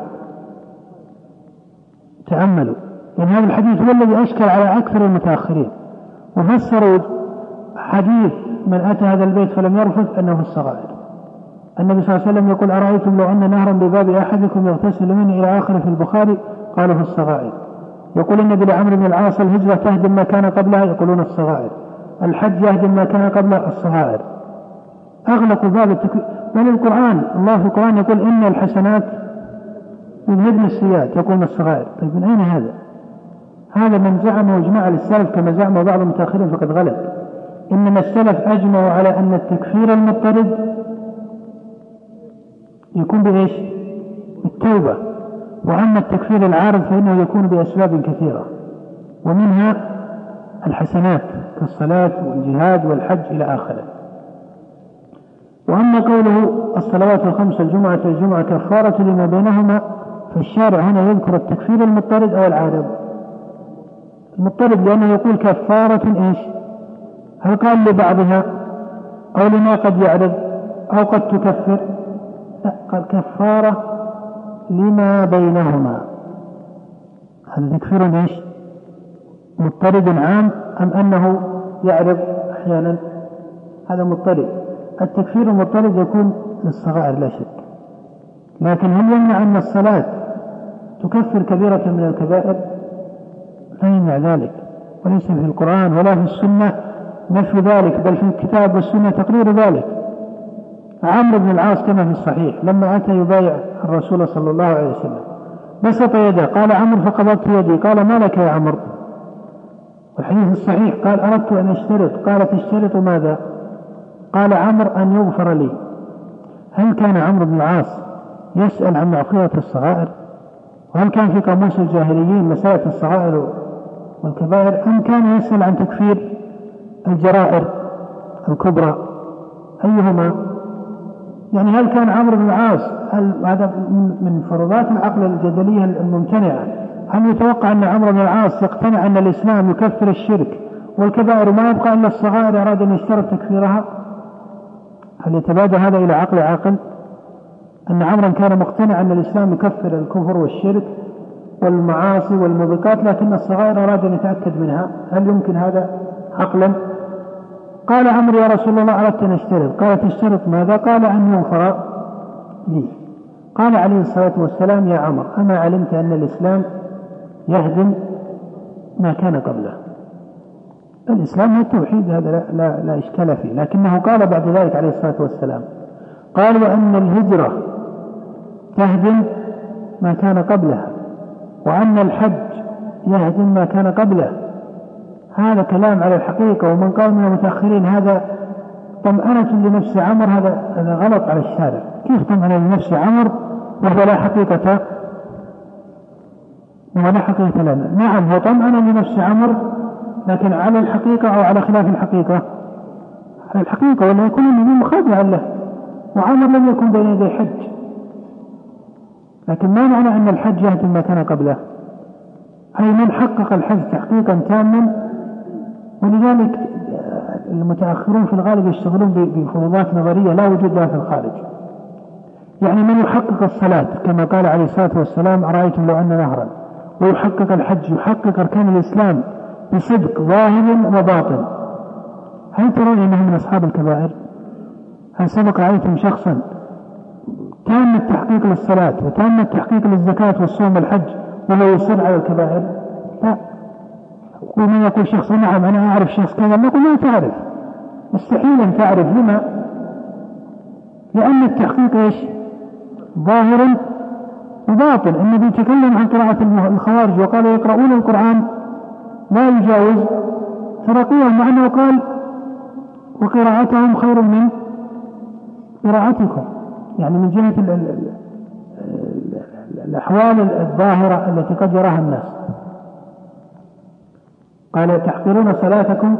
تأملوا، لأن هذا الحديث هو الذي أشكل على أكثر المتأخرين، وفسروا حديث من أتى هذا البيت فلم يرفث أنه في الصغائر. النبي صلى الله عليه وسلم يقول أرأيتم لو أن نهرا بباب أحدكم يغتسل منه إلى آخر في البخاري قالوا في الصغائر. يقول النبي لعمرو بن العاص الهجرة تهدم ما كان قبلها يقولون الصغائر، الحج يهدم ما كان قبلها الصغائر. أغلقوا باب التكفير. بل القرآن الله في القرآن يقول إن الحسنات يذهبن السيئات يقولون الصغائر. طيب من أين هذا؟ هذا من زعم وإجماع للسلف كما زعم بعض المتأخرين فقد غلط. إنما السلف أجمعوا على أن التكفير المضطرد يكون بإيش؟ بالتوبة. وأما التكفير العارض فإنه يكون بأسباب كثيرة، ومنها الحسنات كالصلاة والجهاد والحج إلى آخره. وأما قوله الصلوات الخمس الجمعة الجمعة كفارة لما بينهما، فالشارع هنا يذكر التكفير المضطرد أو العارض. المضطرد لأنه يقول كفارة إيش؟ هل قال لبعضها أو لما قد يعرض أو قد تكفر؟ لا، قال كفارة لما بينهما. هذا تكفير إيش؟ مضطرد عام أم أنه يعرض أحيانا؟ هذا مضطرد. التكفير المضطرد يكون للصغائر لا شك، لكن هل يمنع أن الصلاة تكفر كبيرة من الكبائر؟ لا يمنع ذلك، وليس في القرآن ولا في السنة نفي ذلك، بل في الكتاب والسنة تقرير ذلك. عمرو بن العاص كما في الصحيح لما أتى يبايع الرسول صلى الله عليه وسلم بسط يده، قال عمرو فقبضت يدي، قال ما لك يا عمرو؟ والحديث الصحيح قال أردت أن أشترط، قال تشترط ماذا؟ قال عمرو أن يغفر لي. هل كان عمرو بن العاص يسأل عن مغفرة الصغائر؟ وهل كان في قاموس الجاهليين مسألة الصغائر والكبائر، أم كان يسأل عن تكفير الجرائر الكبرى؟ أيهما؟ يعني هل كان عمرو بن العاص، هذا من فرضات العقل الجدلية الممتنعة، هل يتوقع أن عمرو بن العاص يقتنع أن الإسلام يكفر الشرك والكبائر ما يبقى إلا الصغائر أراد أن يشترط تكفيرها؟ هل يتبادى هذا إلى عقل عاقل؟ أن عمرا كان مقتنع أن الإسلام يكفر الكفر والشرك والمعاصي والموبقات، لكن الصغائر أراد أن يتأكد منها، هل يمكن هذا عقلا؟ قال عمرو يا رسول الله أردت أن أشترط، قال تشترط ماذا؟ قال أن يغفر لي. قال عليه الصلاة والسلام يا عمرو أما علمت أن الإسلام يهدم ما كان قبله؟ الإسلام هو التوحيد، هذا لا, لا, لا إشكال فيه، لكنه قال بعد ذلك عليه الصلاة والسلام قال وأن الهجرة تهدم ما كان قبلها وأن الحج يهدم ما كان قبله. هذا كلام على الحقيقة، ومن قال من المتأخرين هذا طمأنة لنفس عمر، هذا هذا غلط على الشارع. كيف طمأنة لنفس عمر وهو لا حقيقة ولا حقيقة لنا؟ نعم هو طمأنة لنفس عمر، لكن على الحقيقة أو على خلاف الحقيقة؟ على الحقيقة، ولا يكون النبي مخادعا له، وعمر لم يكن بين يدي حج. لكن ما معنى أن الحج يهدم ما كان قبله؟ أي من حقق الحج تحقيقا تاما. ولذلك المتأخرون في الغالب يشتغلون بفروضات نظرية لا وجود لها في الخارج. يعني من يحقق الصلاة كما قال عليه الصلاة والسلام أرأيتم لو أن نهرا، ويحقق الحج، يحقق أركان الإسلام بصدق ظاهر وباطن، هل ترون أنه من أصحاب الكبائر؟ هل سبق عليكم شخصا تام التحقيق للصلاة وتام التحقيق للزكاة والصوم والحج وهو يصر على الكبائر؟ لا. ومن يقول شخص نعم أنا أعرف شخص كذا، نقول لا تعرف، مستحيل أن تعرف. لما؟ لأن التحقيق إيش؟ ظاهر وباطن. النبي تكلم عن قراءة الخوارج وقال يقرؤون القرآن لا يجاوز تراقيهم، مع أنه قال وقراءتهم خير من قراءتكم، يعني من جهة ال ال ال الأحوال الظاهرة التي قد يراها الناس. قال تحقرون صلاتكم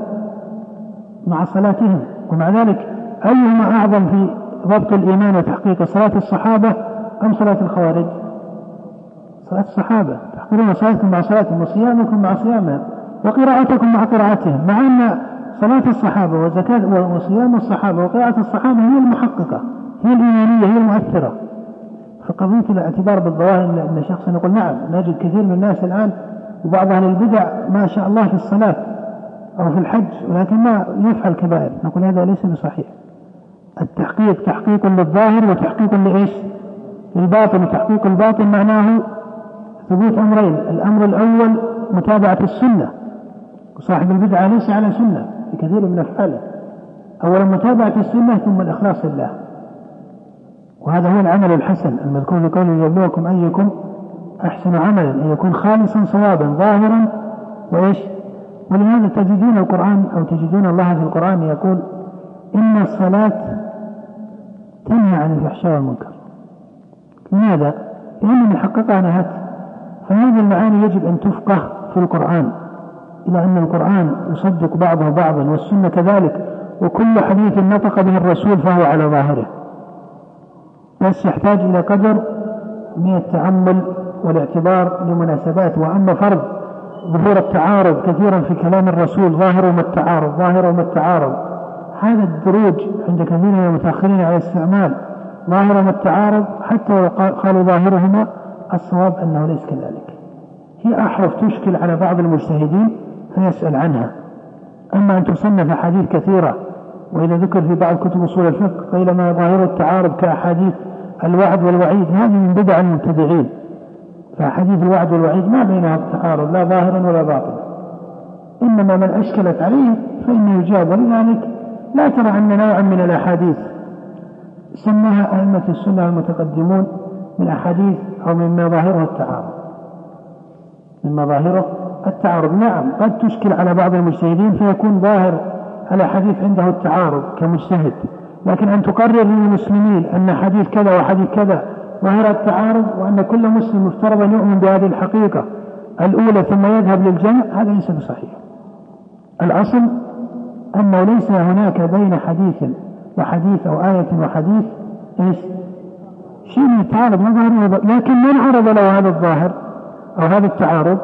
مع صلاتهم، ومع ذلك أيهما أعظم في ضبط الإيمان وتحقيق صلاة الصحابة أم صلاة الخوارج؟ صلاة الصحابة. تحقرون صلاتكم مع صلاتهم وصيامكم مع صيامهم وقراءتكم مع قراءتهم، مع أن صلاة الصحابة وزكاة وصيام الصحابة وقراءة الصحابة هي المحققة، هي الإيمانية، هي المؤثرة. فقضية الاعتبار بالظواهر أن شخص يقول نعم نجد كثير من الناس الآن وبعض أهل البدع ما شاء الله في الصلاة أو في الحج ولكن ما يفعل كبائر، نقول هذا ليس بصحيح. التحقيق تحقيق للظاهر وتحقيق لإيش؟ للباطن. وتحقيق الباطن معناه ثبوت أمرين: الأمر الأول متابعة السنة، وصاحب البدعة ليس على سنة في كثير من أفعاله. أولا متابعة السنة ثم الإخلاص لله، وهذا هو العمل الحسن المذكور في قوله يبلوكم أيكم أحسن عملا، أن يكون خالصا صوابا ظاهرا وإيش. ولهذا تجدون القرآن أو تجدون الله في القرآن يقول إن الصلاة تنهى عن الفحشاء والمنكر. لماذا؟ لأن من حققها نهت. فهذه المعاني يجب أن تفقه في القرآن، إلى أن القرآن يصدق بعضه بعضا والسنة كذلك، وكل حديث نطق به الرسول فهو على ظاهره، بس يحتاج إلى قدر من التأمل والاعتبار لمناسبات. وأما فرض ظهور التعارض كثيرا في كلام الرسول، ظاهر وما التعارض ظاهر وما التعارض، هذا الدروج عند كثير من المتأخرين على استعمال ظاهر وما التعارض حتى قالوا ظاهرهما، الصواب أنه ليس كذلك. هي أحرف تشكل على بعض المجتهدين فيسأل عنها. أما أن تصنف أحاديث كثيرة، وإذا ذكر في بعض كتب أصول الفقه قيل ما ظاهر التعارض كأحاديث الوعد والوعيد، هذه من بدع المبتدعين. فأحاديث الوعد والوعيد ما بينها التعارض لا ظاهرا ولا باطنا، إنما من أشكلت عليه فإنه يجاب. ولذلك لا ترى أن نوعا من الأحاديث سماها أئمة السنة المتقدمون من أحاديث أو مما ظاهره التعارض، مما ظاهره التعارض. نعم قد تشكل على بعض المجتهدين فيكون ظاهر على حديث عنده التعارض كمجتهد، لكن أن تقرر للمسلمين أن حديث كذا وحديث كذا ظاهر التعارض، وأن كل مسلم مفترض أن يؤمن بهذه الحقيقة الأولى ثم يذهب للجمع، هذا ليس بصحيح. الأصل أنه ليس هناك بين حديث وحديث أو آية وحديث إيش؟ شيء من التعارض ما ظاهر، لكن من عرض له هذا الظاهر أو هذا التعارض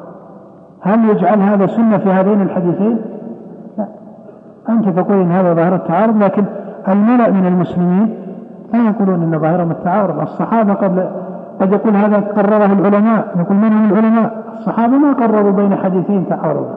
هل يجعل هذا سنة في هذين الحديثين؟ لا. أنت تقول إن هذا ظاهر التعارض، لكن الملأ من المسلمين لا يقولون إن ظاهرهم التعارض. الصحابة قبل قد يقول هذا قرره العلماء، نقول من هم العلماء؟ الصحابة ما قرروا بين حديثين تعارضا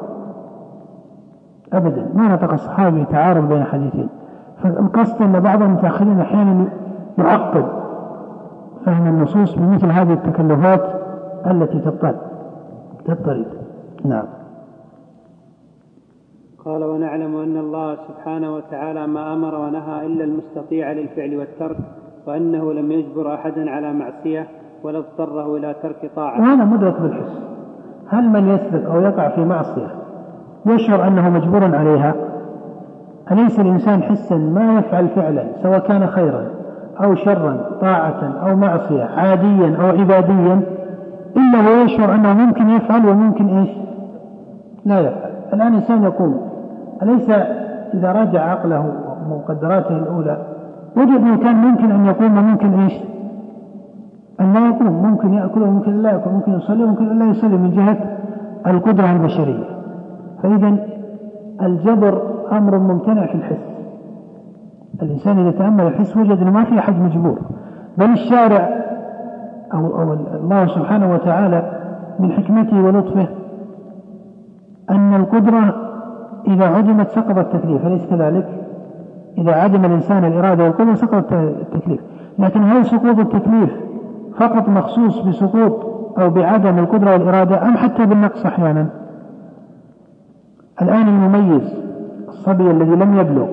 أبدا، ما نطق الصحابي تعارض بين حديثين. فالقصد أن بعض المتأخرين أحيانا يعقد فهم النصوص بمثل هذه التكلفات التي تضطرد. نعم.
قال ونعلم أن الله سبحانه وتعالى ما أمر ونهى إلا المستطيع للفعل والترك، وأنه لم يجبر أحدا على معصية ولا اضطره إلى ترك طاعة.
وهذا مدرك بالحس. هل من يسرق أو يقع في معصية يشعر أنه مجبور عليها؟ أليس الإنسان حسا ما يفعل فعلا سواء كان خيرا أو شرا، طاعة أو معصية، عاديا أو عباديا، إلا هو يشعر أنه ممكن يفعل وممكن إيش لا يفعل. الآن إنسان يقوم، أليس إذا راجع عقله ومقدراته الأولى وجد أنه كان ممكن أن يقوم وممكن إيش أن لا يقوم، ممكن يأكل وممكن لا يأكل، ممكن يصلي وممكن لا يصلي من جهة القدرة البشرية. فإذا الجبر أمر ممتنع في الحس. الإنسان إذا تأمل الحس وجد أنه ما في أحد مجبور، بل الشارع أو, أو الله سبحانه وتعالى من حكمته ولطفه أن القدرة إذا عدمت سقط التكليف، أليس كذلك؟ إذا عدم الإنسان الإرادة والقدرة سقط التكليف. لكن هل سقوط التكليف فقط مخصوص بسقوط أو بعدم القدرة والإرادة أم حتى بالنقص أحيانا؟ الآن المميز الصبي الذي لم يبلغ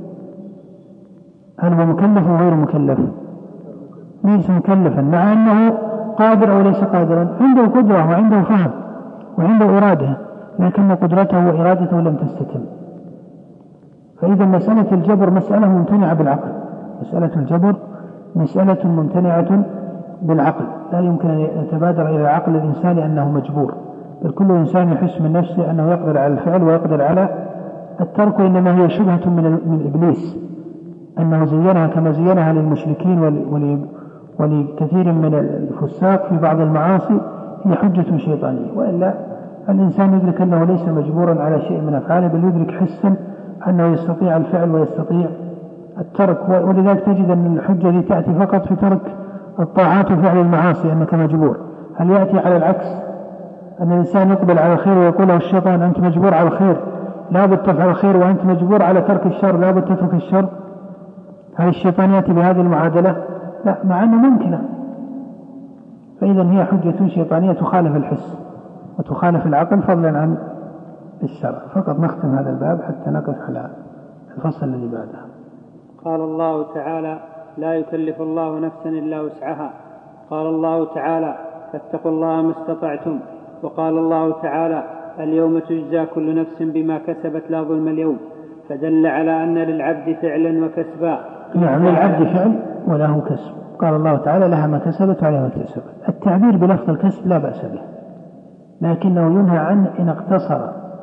هل هو مكلف أو غير مكلف؟ ليس مكلفا مع أنه قادر أو ليس قادرا، عنده قدرة وعنده فهم وعنده إرادة، لكن قدرته وإرادته لم تستتم. فإذا مسألة الجبر مسألة ممتنعة بالعقل، مسألة الجبر مسألة ممتنعة بالعقل، لا يمكن أن يتبادر إلى عقل الإنسان أنه مجبور، بل كل إنسان يحس من نفسه أنه يقدر على الفعل ويقدر على الترك، وإنما هي شبهة من, من إبليس أنه زينها كما زينها للمشركين ولكثير من الفساق في بعض المعاصي، هي حجة شيطانية. وإلا الإنسان يدرك أنه ليس مجبورا على شيء من أفعاله، بل يدرك حسا أنه يستطيع الفعل ويستطيع الترك. ولذلك تجد أن الحجة دي تأتي فقط في ترك الطاعات وفعل المعاصي أنك مجبور. هل يأتي على العكس أن الإنسان يقبل على الخير ويقول له الشيطان أنت مجبور على الخير لا بد تفعل الخير، وأنت مجبور على ترك الشر لا بد تترك الشر؟ هل الشيطان يأتي بهذه المعادلة؟ لا، مع أنه ممكنة. فإذا هي حجة شيطانية تخالف الحس وتخالف العقل فضلا عن الشرع. فقط نختم هذا الباب حتى نقف على الفصل الذي بعده.
قال الله تعالى لا يكلف الله نفسا إلا وسعها. قال الله تعالى فاتقوا الله ما استطعتم. وقال الله تعالى اليوم تجزى كل نفس بما كسبت لا ظلم اليوم، فدل على أن للعبد فعلا وكسبا.
نعم، للعبد فعل وله كسب. قال الله تعالى لها ما كسبت وعليها ما كسبت. التعبير بلفظ الكسب لا بأس به، لكنه ينهى عنه إن اقتصر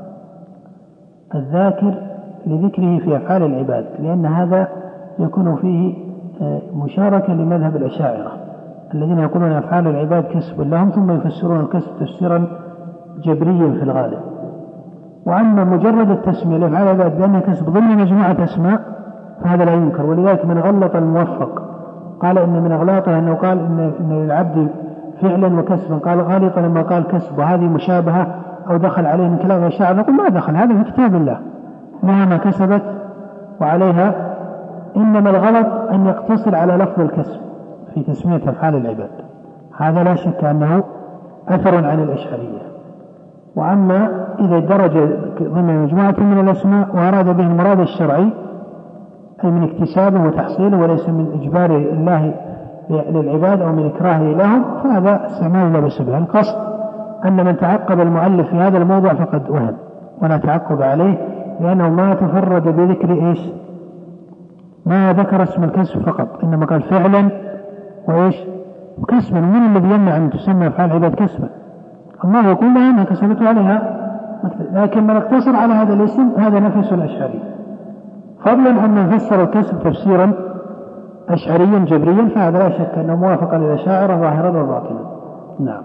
الذاكر لذكره في أفعال العباد، لأن هذا يكون فيه مشاركة لمذهب الأشاعرة الذين يقولون أفعال العباد كسب لهم، ثم يفسرون الكسب تفسيرا جبريا في الغالب. وأما مجرد التسمية لأفعال العباد بأنها كسب ضمن مجموعة أسماء فهذا لا ينكر. ولذلك من غلط الموفق قال إن من أغلاطه أنه قال إن, إن للعبد فعلا وكسبا، قال غالطا لما قال كسب وهذه مشابهة أو دخل عليه من كلام الشاعر، نقول ما دخل، هذا في كتاب الله لها ما كسبت وعليها. إنما الغلط أن يقتصر على لفظ الكسب في تسمية أفعال العباد، هذا لا شك أنه أثر عن الأشعرية. وأما إذا درج ضمن مجموعة من الأسماء وأراد به المراد الشرعي أي من اكتسابه وتحصيله وليس من إجبار الله للعباد أو من إكراهه لهم، فهذا استعمال لا بأس به. القصد أن من تعقب المؤلف في هذا الموضوع فقد وهم ولا تعقب عليه، لأنه ما تفرد بذكر إيش ما ذكر اسم الكسب فقط، إنما قال فعلا وإيش وكسبا. من الذي يمنع أن تسمى أفعال العباد كسبا؟ الله يقول لها أنها كسبت عليها، لكن من اقتصر على هذا الاسم هذا نفس الأشعري، فضلا عن من فسر الكسب تفسيرا أشعريا جبريا، فهذا لا شك أنه موافق للأشاعرة ظاهرا وباطنا. نعم.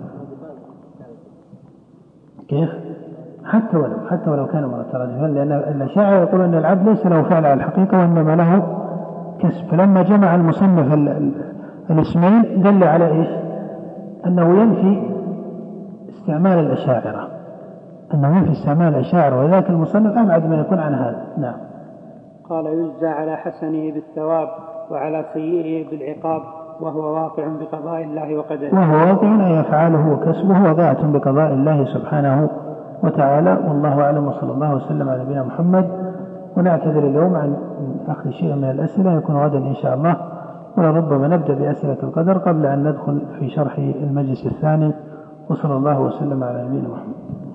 كيف؟ حتى ولو حتى ولو كان مترادفا، لأن الأشاعرة يقولون أن العبد ليس له فعل على الحقيقة وإنما له كسب. فلما جمع المصنف الاسمين دل على إيش؟ أنه ينفي استعمال الأشاعرة، أنه ينفي استعمال الأشاعرة، وذلك المصنف أبعد من يكون عن هذا. نعم.
قال يجزى على حسنه بالثواب وعلى سيئه بالعقاب، وهو واقع بقضاء الله وقدره.
وهو واقع أي أفعاله وكسبه واقعة بقضاء الله سبحانه
وتعالى. والله أعلم، وصلى الله وسلم على نبينا محمد. ونعتذر اليوم عن أخذ شيء من الأسئلة، يكون غدا إن شاء الله، ولربما نبدأ بأسئلة القدر قبل أن ندخل في شرح المجلس الثاني. وصلى الله وسلم على نبينا محمد.